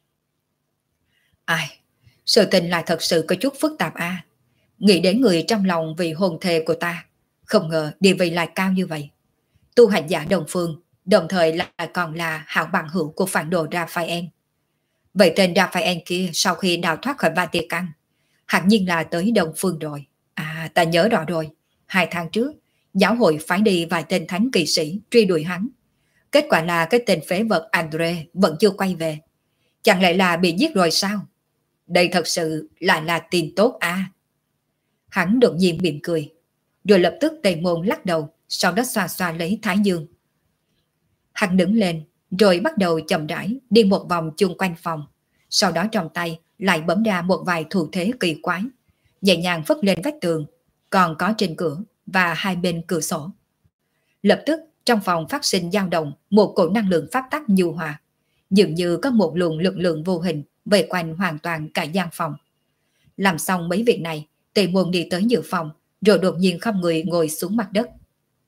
Ai, sự tình là thật sự có chút phức tạp à. Nghĩ đến người trong lòng vì hôn thê của ta, không ngờ địa vị lại cao như vậy. Tu hành giả Đông Phương, đồng thời lại còn là hảo bằng hữu của phản đồ Raphael. Vậy tên Raphael kia sau khi đào thoát khỏi Vatican, hẳn nhiên là tới Đông Phương rồi. À, ta nhớ rõ rồi. 2 tháng trước, giáo hội phái đi vài tên thánh kỵ sĩ truy đuổi hắn. Kết quả là cái tên phế vật Andre vẫn chưa quay về. Chẳng lẽ là bị giết rồi sao? Đây thật sự là tin tốt à? Hắn đột nhiên mỉm cười, rồi lập tức Tây Môn lắc đầu, sau đó xoa xoa lấy thái dương. Hắn đứng lên, rồi bắt đầu chậm rãi đi một vòng chung quanh phòng, sau đó trong tay lại bấm ra một vài thủ thế kỳ quái, nhẹ nhàng phất lên vách tường, còn có trên cửa và hai bên cửa sổ. Lập tức trong phòng phát sinh dao động một cổ năng lượng pháp tắc nhu hòa, dường như có một luồng lực lượng vô hình vây quanh hoàn toàn cả gian phòng. Làm xong mấy việc này, Tề Môn đi tới giữa phòng, rồi đột nhiên không người ngồi xuống mặt đất.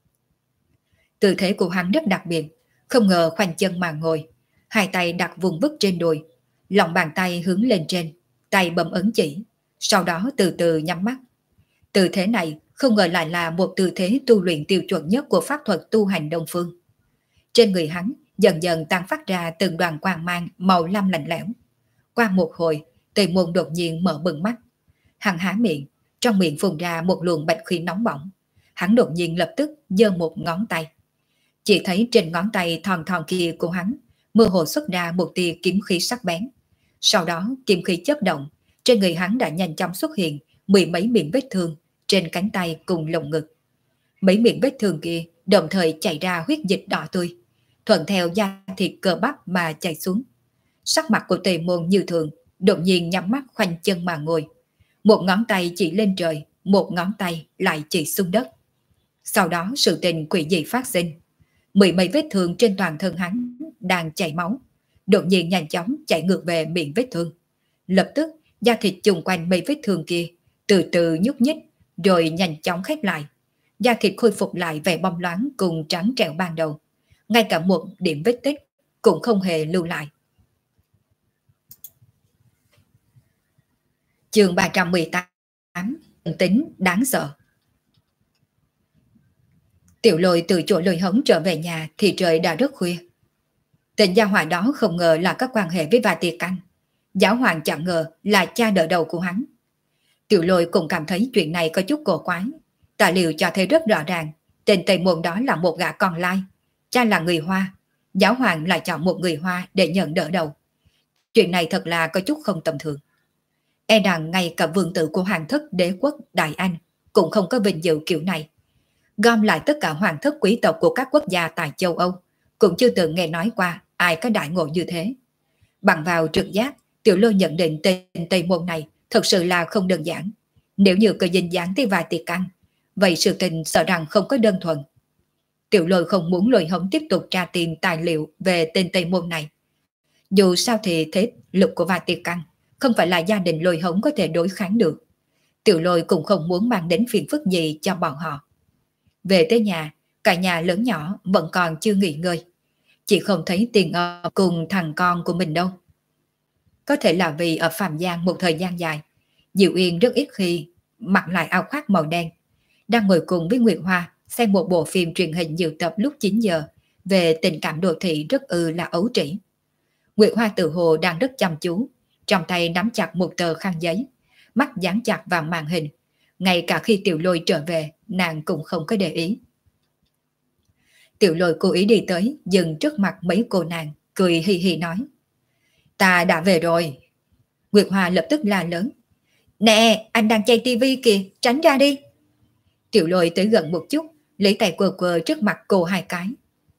Tư thế của hắn rất đặc biệt, không ngờ khoanh chân mà ngồi, hai tay đặt vùng vức trên đùi, lòng bàn tay hướng lên trên, tay bấm ấn chỉ, sau đó từ từ nhắm mắt. Tư thế này không ngờ lại là một tư thế tu luyện tiêu chuẩn nhất của pháp thuật tu hành Đông Phương. Trên người hắn dần dần tăng phát ra từng đoàn quang mang màu lam lạnh lẽo. Qua một hồi, Tề Môn đột nhiên mở bừng mắt. Hắn há miệng, trong miệng phun ra một luồng bạch khí nóng bỏng. Hắn đột nhiên lập tức giơ một ngón tay. Chỉ thấy trên ngón tay thon thon kia của hắn mơ hồ xuất ra một tia kiếm khí sắc bén. Sau đó kiếm khí chớp động, trên người hắn đã nhanh chóng xuất hiện mười mấy miệng vết thương trên cánh tay cùng lồng ngực. Mấy miệng vết thương kia đồng thời chảy ra huyết dịch đỏ tươi, thuận theo da thịt cơ bắp mà chảy xuống. Sắc mặt của Tề Môn như thường, đột nhiên nhắm mắt khoanh chân mà ngồi. Một ngón tay chỉ lên trời, một ngón tay lại chỉ xuống đất. Sau đó sự tình quỷ dị phát sinh. Mười mấy vết thương trên toàn thân hắn đang chảy máu, đột nhiên nhanh chóng chạy ngược về miệng vết thương. Lập tức da thịt chung quanh mấy vết thương kia từ từ nhúc nhích, rồi nhanh chóng khép lại. Da thịt khôi phục lại vẻ bóng loáng cùng trắng trẻo ban đầu. Ngay cả một điểm vết tích cũng không hề lưu lại. Chương 318, tính đáng sợ. Tiểu Lôi từ chỗ lôi hống trở về nhà thì trời đã rất khuya. Tên gia hỏa đó không ngờ là có quan hệ với Va Tiệc Căn. Giáo hoàng chẳng ngờ là cha đỡ đầu của hắn. Tiểu Lôi cũng cảm thấy chuyện này có chút cổ quái. Tài liệu cho thấy rất rõ ràng, tên Tây Môn đó là một gã con lai. Cha là người Hoa, giáo hoàng lại chọn một người Hoa để nhận đỡ đầu. Chuyện này thật là có chút không tầm thường. E rằng ngay cả vương tử của hoàng thất đế quốc Đại Anh cũng không có vinh dự kiểu này. Gom lại tất cả hoàng thất quý tộc của các quốc gia tại châu Âu, cũng chưa từng nghe nói qua ai có đại ngộ như thế. Bằng vào trực giác, Tiểu Lôi nhận định tên Tây Môn này thật sự là không đơn giản. Nếu như có dính dáng tới vài tiệc ăn, vậy sự tình sợ rằng không có đơn thuần. Tiểu Lôi không muốn lôi hống tiếp tục tra tìm tài liệu về tên Tây Môn này. Dù sao thì thế lực của vài tiệc ăn không phải là gia đình lôi hống có thể đối kháng được. Tiểu Lôi cũng không muốn mang đến phiền phức gì cho bọn họ. Về tới nhà, cả nhà lớn nhỏ vẫn còn chưa nghỉ ngơi. Chị không thấy Tiền Âm cùng thằng con của mình đâu. Có thể là vì ở Phạm Giang một thời gian dài, Diệu Yên rất ít khi mặc lại áo khoác màu đen. Đang ngồi cùng với Nguyệt Hoa xem một bộ phim truyền hình dự tập lúc 9 giờ về tình cảm đô thị rất là ấu trĩ. Nguyệt Hoa tự hồ đang rất chăm chú, trong tay nắm chặt một tờ khăn giấy, mắt dán chặt vào màn hình. Ngay cả khi Tiểu Lôi trở về, nàng cũng không có để ý. Tiểu Lôi cố ý đi tới, dừng trước mặt mấy cô nàng, cười hì hì nói. Ta đã về rồi. Nguyệt Hoa lập tức la lớn. Nè, anh đang chạy tivi kìa, tránh ra đi. Tiểu Lôi tới gần một chút, lấy tay quờ quờ trước mặt cô hai cái.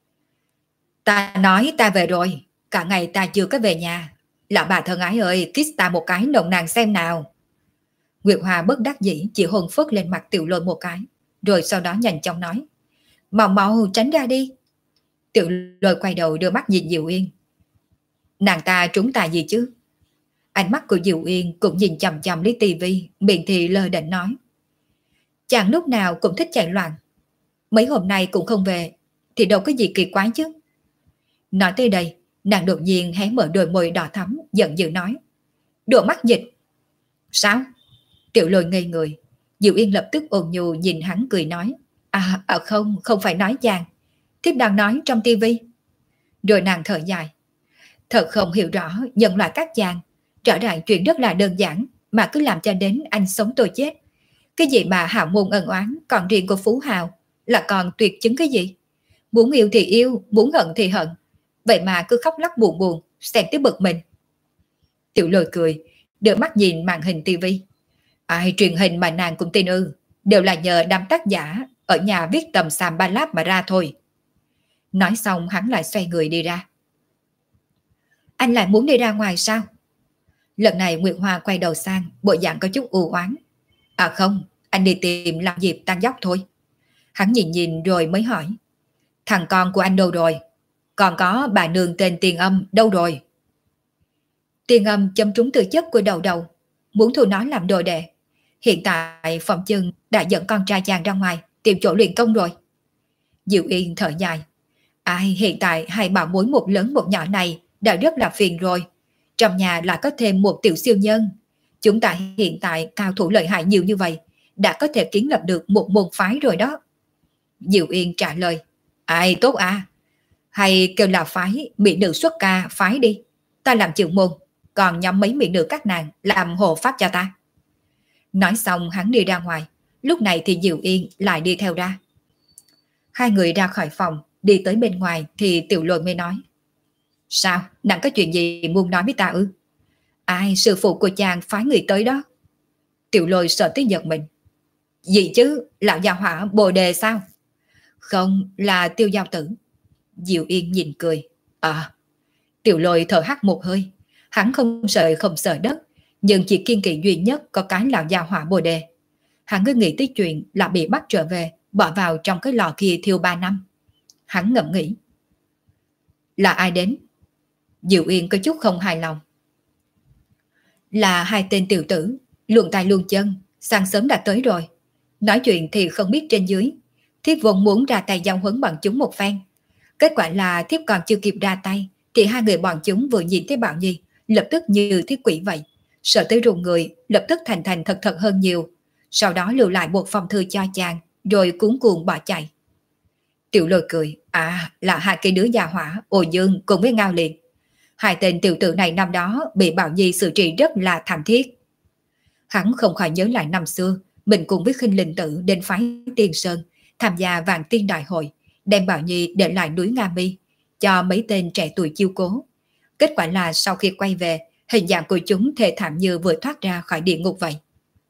Ta nói ta về rồi, cả ngày ta chưa có về nhà. Lão bà thân ái ơi, kiss ta một cái nồng nàn xem nào. Nguyệt Hoa bất đắc dĩ chỉ hôn phớt lên mặt Tiểu Lôi một cái, rồi sau đó nhanh chóng nói. Mau mau tránh ra đi. Tiểu Lôi quay đầu đưa mắt nhìn Diệu Yên. Nàng ta trúng tài gì chứ? Ánh mắt của Diệu Yên cũng nhìn chằm chằm lấy tivi, miệng thì lơ đễnh nói. Chàng lúc nào cũng thích chạy loạn. Mấy hôm nay cũng không về, thì đâu có gì kỳ quái chứ. Nói tới đây, nàng đột nhiên hé mở đôi môi đỏ thắm, giận dữ nói. Đồ mắt dịch. Sao? Tiểu Lôi ngây người. Diệu Yên lập tức ôn nhu nhìn hắn cười nói. Không phải nói chàng. Thiếp đang nói trong tivi. Rồi nàng thở dài. Thật không hiểu rõ nhân loại các chàng. Rõ ràng chuyện rất là đơn giản mà cứ làm cho đến anh sống tôi chết. Cái gì mà hào môn ân oán, còn riêng của Phú Hào là còn tuyệt chứng cái gì? Muốn yêu thì yêu, muốn hận thì hận. Vậy mà cứ khóc lóc buồn buồn, xem tới bực mình. Tiểu Lôi cười, đưa mắt nhìn màn hình tivi. Ai truyền hình mà nàng cũng tin ư, đều là nhờ đám tác giả ở nhà viết tầm xàm ba láp mà ra thôi. Nói xong hắn lại xoay người đi ra. Anh lại muốn đi ra ngoài sao? Lần này Nguyệt Hoa quay đầu sang, bộ dạng có chút u oán. Không, anh đi tìm làm dịp tăng dốc thôi. Hắn nhìn nhìn rồi mới hỏi. Thằng con của anh đâu rồi? Còn có bà nương tên Tiền Âm đâu rồi? Tiền Âm chấm trúng tư chất của đầu đầu, muốn thu nó làm đồ đệ. Hiện tại phòng chừng đã dẫn con trai chàng ra ngoài tìm chỗ luyện công rồi. Diệu Yên thở dài. Hiện tại hai bảo bối một lớn một nhỏ này đã rất là phiền rồi. Trong nhà lại có thêm một tiểu siêu nhân. Chúng ta hiện tại cao thủ lợi hại nhiều như vậy, đã có thể kiến lập được một môn phái rồi đó. Diệu Yên trả lời. Tốt à? Hay kêu là phái mỹ nữ xuất ca phái đi. Ta làm trưởng môn, còn nhóm mấy mỹ nữ các nàng làm hộ pháp cho ta. Nói xong hắn đi ra ngoài. Lúc này thì Diệu Yên lại đi theo ra. Hai người ra khỏi phòng, đi tới bên ngoài thì Tiểu Lôi mới nói. Sao? Nàng có chuyện gì muốn nói với ta ư? Sư phụ của chàng phái người tới đó. Tiểu Lôi sợ tới giật mình. Gì chứ? Lão gia hỏa Bồ Đề sao? Không, là Tiêu Giao Tử. Diệu Yên nhìn cười. Tiểu Lôi thở hắt một hơi. Hắn không sợ không sợ đất, nhưng chỉ kiên kỵ duy nhất có cái lão gia hỏa Bồ Đề. Hắn cứ nghĩ tới chuyện là bị bắt trở về, bỏ vào trong cái lò kia thiêu 3 năm. Hắn ngẫm nghĩ. Là ai đến? Diệu Yên có chút không hài lòng. Là hai tên tiểu tử, luồn tay luồn chân, sáng sớm đã tới rồi. Nói chuyện thì không biết trên dưới. Thiếp vốn muốn ra tay giao huấn bọn chúng một phen. Kết quả là thiếp còn chưa kịp ra tay, thì hai người bọn chúng vừa nhìn thấy Bảo Nhi, lập tức như thiết quỷ vậy. Sợ tới run người, lập tức thành thành thật thật hơn nhiều. Sau đó lưu lại một phong thư cho chàng, rồi cuốn cuồng bỏ chạy. Tiểu Lôi cười, à là hai cái đứa gia hỏa Ô Dương cùng với Ngao Liệt. Hai tên tiểu tử này năm đó bị Bảo Nhi xử trị rất là thảm thiết. Hắn không khỏi nhớ lại năm xưa, mình cùng với Khinh Linh Tử đến phái Tiên Sơn, tham gia Vạn Tiên Đại Hội, đem Bảo Nhi để lại núi Nga Mi, cho mấy tên trẻ tuổi chiêu cố. Kết quả là sau khi quay về, hình dạng của chúng thê thảm như vừa thoát ra khỏi địa ngục vậy.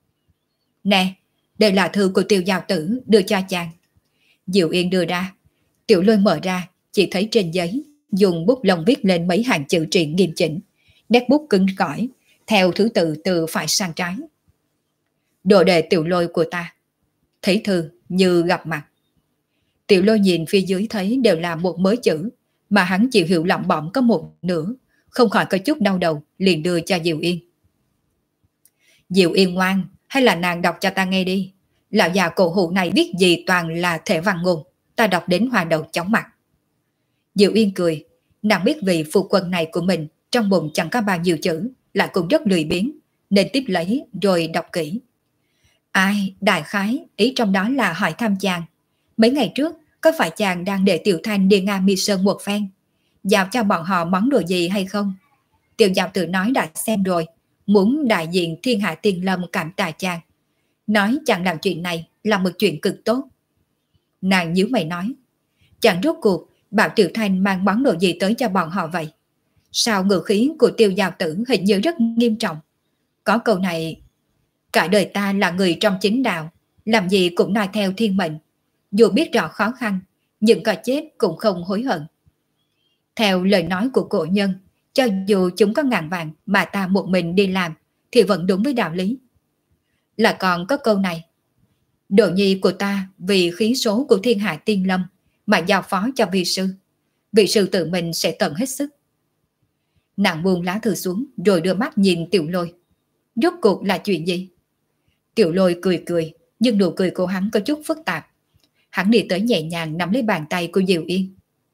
Nè, đây là thư của Tiêu Giao Tử đưa cho chàng. Diệu Yên đưa ra. Tiểu Lôi mở ra, chỉ thấy trên giấy, dùng bút lông viết lên mấy hàng chữ truyện nghiêm chỉnh, nét bút cứng cỏi, theo thứ tự từ phải sang trái. Đồ đệ Tiểu Lôi của ta. Thấy thư như gặp mặt. Tiểu Lôi nhìn phía dưới thấy đều là một mớ chữ, mà hắn chịu hiểu lỏng bỏng có một nửa, không khỏi có chút đau đầu, liền đưa cho Diệu Yên. Diệu Yên ngoan, hay là nàng đọc cho ta nghe đi. Lão già cổ hủ này biết gì toàn là thể văn ngôn, ta đọc đến hoa đầu chóng mặt. Diệu Yên cười, nàng biết vì phu quân này của mình trong bụng chẳng có bao nhiêu chữ, lại cũng rất lười biếng, nên tiếp lấy rồi đọc kỹ. Ai, đại khái, ý trong đó là hỏi thăm chàng. Mấy ngày trước, có phải chàng đang để Tiểu Thanh đi Nga Mi Sơn một phen? Giao cho bọn họ món đồ gì hay không? Tiểu Giao Tử nói đã xem rồi, muốn đại diện Thiên Hạ Tiên Lâm cảm tạ chàng. Nói chàng làm chuyện này là một chuyện cực tốt. Nàng nhíu mày nói, chàng rốt cuộc bảo Tiểu Thanh mang món đồ gì tới cho bọn họ vậy? Sao ngữ khí của Tiêu Giao Tử hình như rất nghiêm trọng? Có câu này, cả đời ta là người trong chính đạo, làm gì cũng nói theo thiên mệnh. Dù biết rõ khó khăn, nhưng có chết cũng không hối hận. Theo lời nói của cổ nhân, cho dù chúng có ngàn vàng mà ta một mình đi làm, thì vẫn đúng với đạo lý. Là còn có câu này, đồ nhi của ta vì khí số của Thiên Hạ Tiên Lâm mà giao phó cho vị sư tự mình sẽ tận hết sức. Nàng buông lá thư xuống rồi đưa mắt nhìn Tiểu Lôi. Rốt cuộc là chuyện gì? Tiểu Lôi cười cười, nhưng nụ cười của hắn có chút phức tạp. Hắn đi tới nhẹ nhàng nắm lấy bàn tay của Diệu Yên.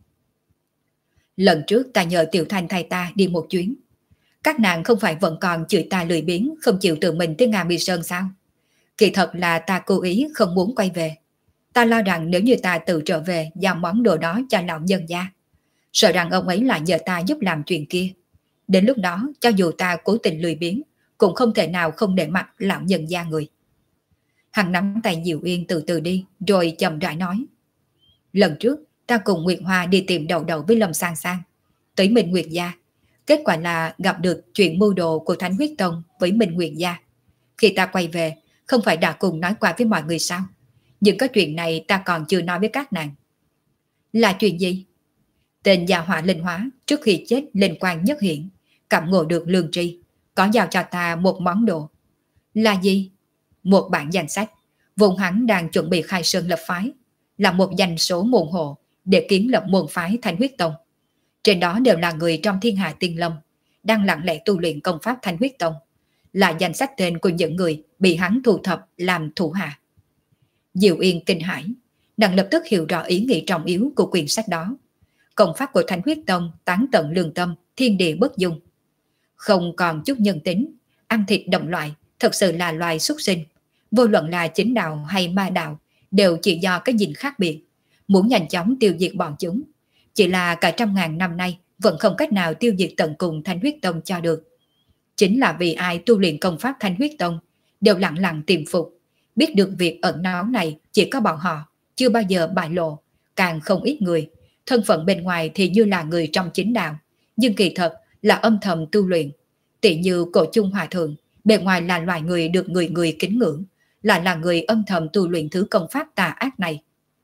Lần trước ta nhờ Tiểu Thanh thay ta đi một chuyến. Các nàng không phải vẫn còn chửi ta lười biếng, không chịu tự mình tới Nga Mi Sơn sao? Kỳ thật là ta cố ý không muốn quay về. Ta lo rằng nếu như ta tự trở về giao món đồ đó cho lão nhân gia, sợ rằng ông ấy lại nhờ ta giúp làm chuyện kia. Đến lúc đó, cho dù ta cố tình lười biếng, cũng không thể nào không để mặt lão nhân gia người. Hắn nắm tay Diệu Yên từ từ đi, rồi chậm rãi nói. Lần trước, ta cùng Nguyệt Hoa đi tìm đầu đầu với Lâm Sang Sang, tới Minh Nguyệt Gia. Kết quả là gặp được chuyện mưu đồ của Thánh Huyết Tông với Minh Nguyệt Gia. Khi ta quay về, không phải đã cùng nói qua với mọi người sao? Nhưng có chuyện này ta còn chưa nói với các nàng. Là chuyện gì? Tên gia hỏa linh hóa trước khi chết linh quan nhất hiện, cảm ngộ được lương tri, có giao cho ta một món đồ. Là gì? Một bản danh sách, vùng hắn đang chuẩn bị khai sơn lập phái, là một danh số môn hộ để kiến lập môn phái Thanh Huyết Tông. Trên đó đều là người trong Thiên Hạ Tiên Lâm, đang lặng lẽ tu luyện công pháp Thanh Huyết Tông, là danh sách tên của những người bị hắn thu thập làm thủ hạ. Diệu Yên kinh hãi, nàng lập tức hiểu rõ ý nghĩ trọng yếu của quyển sách đó. Công pháp của Thanh Huyết Tông tán tận lương tâm, thiên địa bất dung. Không còn chút nhân tính, ăn thịt đồng loại, thật sự là loài súc sinh. Vô luận là chính đạo hay ma đạo, đều chỉ do cái nhìn khác biệt, muốn nhanh chóng tiêu diệt bọn chúng. Chỉ là cả 100.000 năm nay vẫn không cách nào tiêu diệt tận cùng Thanh Huyết Tông cho được. Chính là vì ai tu luyện công pháp Thanh Huyết Tông đều lặng lặng tiềm phục, biết được việc ẩn náu này chỉ có bọn họ, chưa bao giờ bại lộ, càng không ít người. Thân phận bên ngoài thì như là người trong chính đạo, nhưng kỳ thật là âm thầm tu luyện. Tỷ như Cổ Chung Hòa Thượng, bề ngoài là loài người được người người kính ngưỡng, là người âm thầm tu luyện thứ công pháp tà ác này.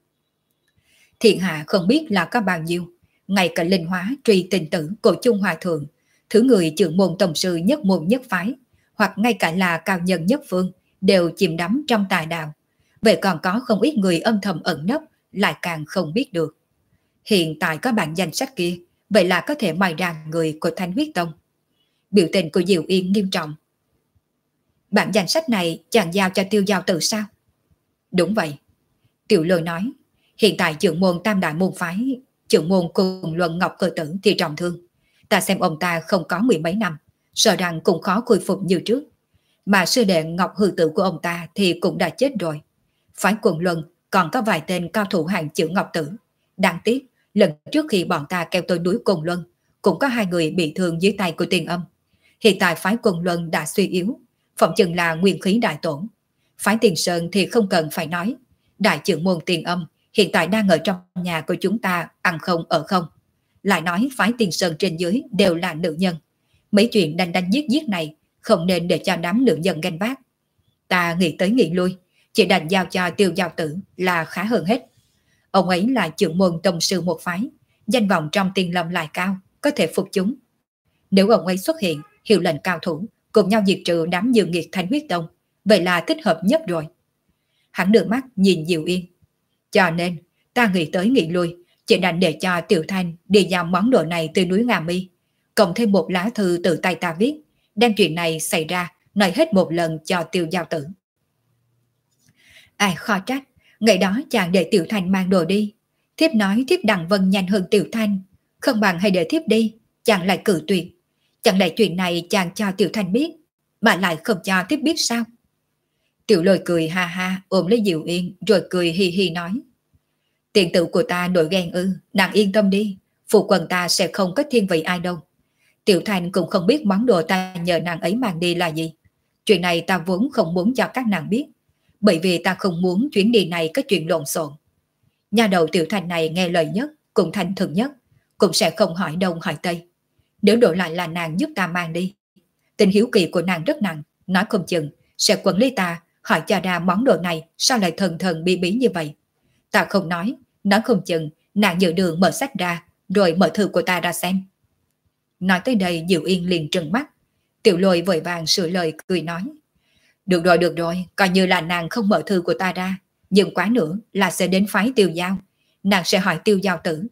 Thiên hạ không biết là có bao nhiêu, ngay cả linh hóa truy tình tử Cổ Chung Hòa Thượng, thứ người trưởng môn tổng sư nhất môn nhất phái, hoặc ngay cả là cao nhân nhất phương, đều chìm đắm trong tà đạo. Vậy còn có không ít người âm thầm ẩn nấp, lại càng không biết được. Hiện tại có bản danh sách kia, vậy là có thể moi ra người của Thanh Huyết Tông. Biểu tình của Diệu Yên nghiêm trọng. Bản danh sách này chàng giao cho Tiêu Giao Tử sao? Đúng vậy. Tiểu Lôi nói, hiện tại trưởng môn tam đại môn phái, trưởng môn cùng Luân Ngọc Cơ Tử thì trọng thương. Ta xem ông ta không có 10 mấy năm, sợ rằng cũng khó khôi phục như trước. Mà sư đệ Ngọc Hư Tử của ông ta thì cũng đã chết rồi. Phái Quần Luân còn có vài tên cao thủ hàng chữ Ngọc Tử, Đáng tiếc, lần trước khi bọn ta kéo tới núi Côn Luân, cũng có 2 người bị thương dưới tay của Tiền Âm. Hiện tại phái Côn Luân đã suy yếu, phỏng chừng là nguyên khí đại tổn. Phái Tiền Sơn thì không cần phải nói. Đại trưởng môn Tiền Âm hiện tại đang ở trong nhà của chúng ta, ăn không ở không. Lại nói phái Tiền Sơn trên dưới đều là nữ nhân. Mấy chuyện đánh đánh giết giết này không nên để cho đám nữ nhân ganh vác. Ta nghĩ tới nghĩ lui, chỉ đành giao cho Tiêu Giao Tử là khá hơn hết. Ông ấy là trưởng môn tông sư một phái, danh vọng trong Tiên Lâm lại cao, có thể phục chúng. Nếu ông ấy xuất hiện, hiệu lệnh cao thủ, cùng nhau diệt trừ đám dương nghiệt Thanh Huyết Tông, vậy là thích hợp nhất rồi. Hắn đưa mắt nhìn Diệu Yên. Cho nên, ta nghĩ tới nghĩ lui, chỉ đành để cho Tiểu Thanh đi giao món đồ này từ núi Ngà Mi, cộng thêm một lá thư từ tay ta viết, đem chuyện này xảy ra, nói hết một lần cho Tiêu Giao Tử. Ai khó trách, ngày đó chàng để Tiểu Thanh mang đồ đi. Thiếp nói thiếp đặng vân nhanh hơn Tiểu Thanh, không bằng hay để thiếp đi, chàng lại cự tuyệt. Chẳng lẽ chuyện này chàng cho Tiểu Thanh biết, mà lại không cho thiếp biết sao? Tiểu Lôi cười ha ha ôm lấy Diệu Yên rồi cười hi hi nói. Tiền tử của ta nổi ghen ư, nàng yên tâm đi, phụ quần ta sẽ không có thiên vị ai đâu. Tiểu Thanh cũng không biết món đồ ta nhờ nàng ấy mang đi là gì. Chuyện này ta vốn không muốn cho các nàng biết, bởi vì ta không muốn chuyến đi này có chuyện lộn xộn. Nhà đầu Tiểu Thanh này nghe lời nhất, cũng thành thực nhất, cũng sẽ không hỏi đông hỏi tây. Nếu đổi lại là nàng giúp ta mang đi, tình hiếu kỳ của nàng rất nặng, nói không chừng sẽ quấn lấy ta, hỏi cho ra món đồ này sao lại thần thần bí bí như vậy. Ta không nói không chừng nàng nhờ đường mở sách ra, rồi mở thư của ta ra xem. Nói tới đây Diệu Yên liền trừng mắt. Tiểu Lôi vội vàng sửa lời cười nói. Được rồi, coi như là nàng không mở thư của ta ra, nhưng quá nữa là sẽ đến phái Tiêu Giao. Nàng sẽ hỏi Tiêu Giao Tử.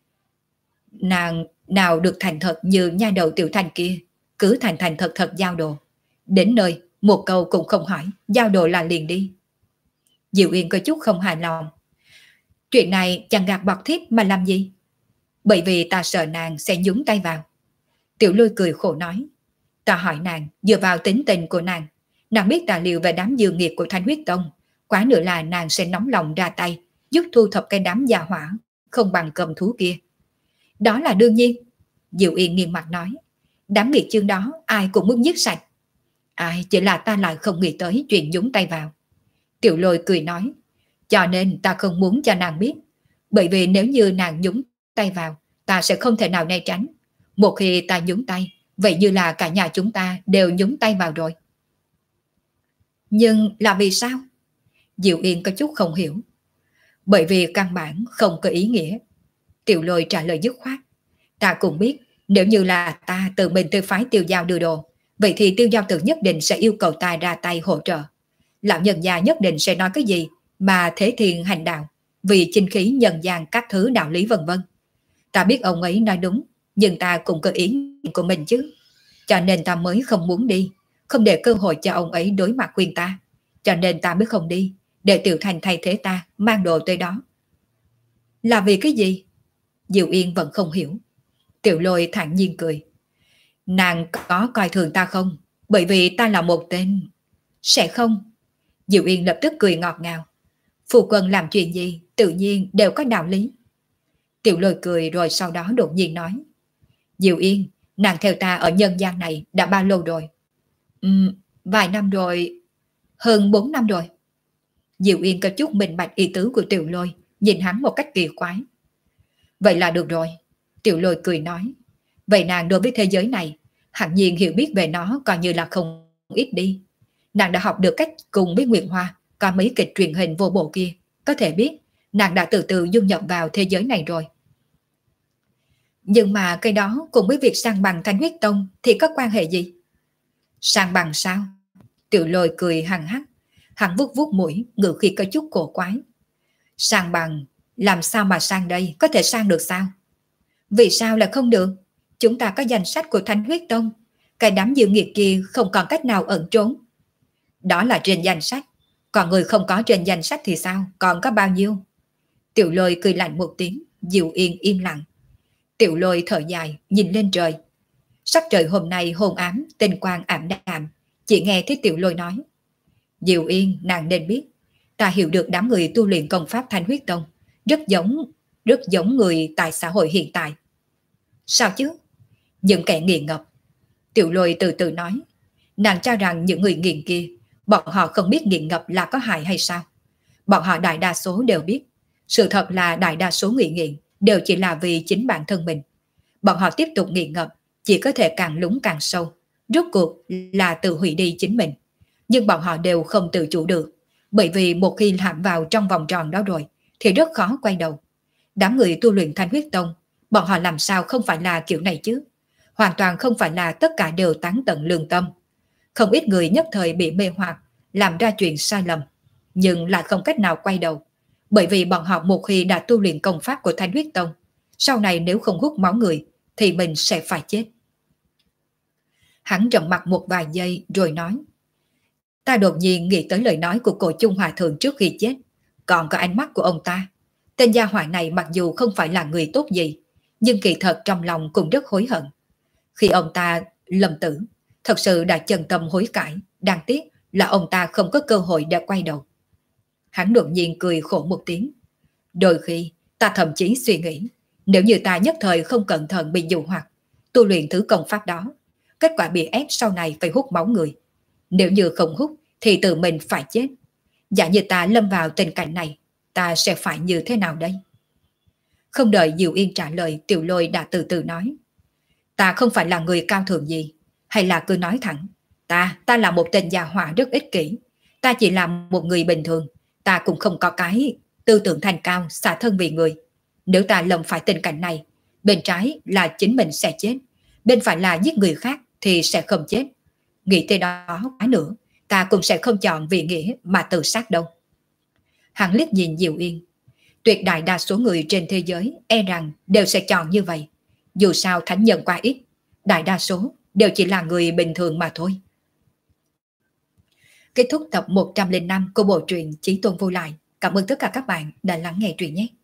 Nàng nào được thành thật như nha đầu Tiểu Thanh kia, cứ thành thật thật giao đồ. Đến nơi, một câu cũng không hỏi, giao đồ là liền đi. Diệu Yên có chút không hài lòng. Chuyện này chẳng gạt bọt thiếp mà làm gì? Bởi vì ta sợ nàng sẽ nhúng tay vào. Tiểu Lôi cười khổ nói. Ta hỏi nàng, dựa vào tính tình của nàng biết tài liệu về đám dương nghiệt của Thanh Huyết Tông, quá nữa là nàng sẽ nóng lòng ra tay, giúp thu thập cái đám gia hỏa, không bằng cầm thú kia. Đó là đương nhiên. Diệu Yên nghiêm mặt nói. Đám nghiệt chương đó ai cũng muốn giết sạch. Ai, chỉ là ta lại không nghĩ tới chuyện nhúng tay vào. Tiểu Lôi cười nói. Cho nên ta không muốn cho nàng biết, bởi vì nếu như nàng nhúng tay vào, ta sẽ không thể nào né tránh. Một khi ta nhúng tay, vậy như là cả nhà chúng ta đều nhúng tay vào rồi. Nhưng là vì sao? Diệu Yên có chút không hiểu. Bởi vì căn bản không có ý nghĩa. Tiểu Lôi trả lời dứt khoát. Ta cũng biết, nếu như là ta tự mình tới phái Tiêu Giao đưa đồ, vậy thì Tiêu Giao Tử nhất định sẽ yêu cầu ta ra tay hỗ trợ. Lão nhân gia nhất định sẽ nói cái gì mà thế thiên hành đạo, vì chinh khí nhân gian các thứ đạo lý vân vân. Ta biết ông ấy nói đúng, nhưng ta cũng có ý của mình chứ. Cho nên ta mới không muốn đi, không để cơ hội cho ông ấy đối mặt khuyên ta. Cho nên ta mới không đi, để Tiểu Thành thay thế ta mang đồ tới đó. Là vì cái gì? Diệu Yên vẫn không hiểu. Tiểu Lôi thản nhiên cười. Nàng có coi thường ta không? Bởi vì ta là một tên... Sẽ không. Diệu Yên lập tức cười ngọt ngào. Phu quân làm chuyện gì tự nhiên đều có đạo lý. Tiểu Lôi cười rồi sau đó đột nhiên nói. Diệu Yên, nàng theo ta ở nhân gian này đã bao lâu rồi? Vài năm rồi. Hơn 4 năm rồi. Diệu Yên có chút minh bạch ý tứ của Tiểu Lôi, nhìn hắn một cách kỳ quái. Vậy là được rồi. Tiểu Lôi cười nói. Vậy nàng đối với thế giới này, hẳn nhiên hiểu biết về nó coi như là không ít đi. Nàng đã học được cách cùng với Nguyệt Hoa coi mấy kịch truyền hình vô bộ kia, có thể biết nàng đã từ từ dung nhập vào thế giới này rồi. Nhưng mà cái đó cùng với việc sang bằng Thanh Huyết Tông thì có quan hệ gì? Sang bằng sao? Tiểu Lôi cười hằng hắc, hắn vuốt vuốt mũi, ngữ khí có chút cổ quái. Sang bằng, làm sao mà sang đây, có thể sang được sao? Vì sao lại không được? Chúng ta có danh sách của Thanh Huyết Tông, cái đám dương nghiệt kia không còn cách nào ẩn trốn. Đó là trên danh sách, còn người không có trên danh sách thì sao, còn có bao nhiêu? Tiểu Lôi cười lạnh một tiếng, Diệu Yên im lặng. Tiểu Lôi thở dài, nhìn lên trời. Sắc trời hôm nay hôn ám, tinh quang ảm đạm, chỉ nghe thấy Tiểu Lôi nói. Diệu Yên, nàng nên biết, ta hiểu được đám người tu luyện công pháp Thanh Huyết Tông, rất giống... rất giống người tại xã hội hiện tại. Sao chứ? Những kẻ nghiện ngập. Tiểu Lôi từ từ nói. Nàng cho rằng những người nghiện kia, bọn họ không biết nghiện ngập là có hại hay sao? Bọn họ đại đa số đều biết. Sự thật là đại đa số người nghiện đều chỉ là vì chính bản thân mình. Bọn họ tiếp tục nghiện ngập chỉ có thể càng lún càng sâu. Rốt cuộc là tự hủy đi chính mình. Nhưng bọn họ đều không tự chủ được. Bởi vì một khi hãm vào trong vòng tròn đó rồi thì rất khó quay đầu. Đám người tu luyện Thanh Huyết Tông, bọn họ làm sao không phải là kiểu này chứ? Hoàn toàn không phải là tất cả đều tán tận lương tâm. Không ít người nhất thời bị mê hoặc, làm ra chuyện sai lầm, nhưng lại không cách nào quay đầu. Bởi vì bọn họ một khi đã tu luyện công pháp của Thanh Huyết Tông, sau này nếu không hút máu người, thì mình sẽ phải chết. Hắn trầm mặt một vài giây rồi nói. Ta đột nhiên nghĩ tới lời nói của cổ Chung Hòa Thượng trước khi chết, còn có ánh mắt của ông ta. Tên gia hỏa này mặc dù không phải là người tốt gì, nhưng kỳ thật trong lòng cũng rất hối hận. Khi ông ta lâm tử, thật sự đã chân tâm hối cải, đáng tiếc là ông ta không có cơ hội để quay đầu. Hắn đột nhiên cười khổ một tiếng. Đôi khi ta thậm chí suy nghĩ, nếu như ta nhất thời không cẩn thận bị dụ hoặc, tu luyện thứ công pháp đó, kết quả bị ép sau này phải hút máu người. Nếu như không hút thì tự mình phải chết. Giả như ta lâm vào tình cảnh này, ta sẽ phải như thế nào đây? Không đợi Diệu Yên trả lời, Tiểu Lôi đã từ từ nói. Ta không phải là người cao thượng gì, hay là cứ nói thẳng. Ta là một tên già hỏa rất ích kỷ. Ta chỉ là một người bình thường. Ta cũng không có cái tư tưởng thanh cao, xả thân vì người. Nếu ta lâm phải tình cảnh này, bên trái là chính mình sẽ chết, bên phải là giết người khác thì sẽ không chết. Nghĩ tới đó quá nữa, ta cũng sẽ không chọn vì nghĩa mà tự sát đâu. Hắn liếc nhìn Diệu Yên. Tuyệt đại đa số người trên thế giới e rằng đều sẽ chọn như vậy. Dù sao thánh nhân quá ít, đại đa số đều chỉ là người bình thường mà thôi. Kết thúc tập 105 của bộ truyện Chí Tôn Vô Lại. Cảm ơn tất cả các bạn đã lắng nghe truyện nhé.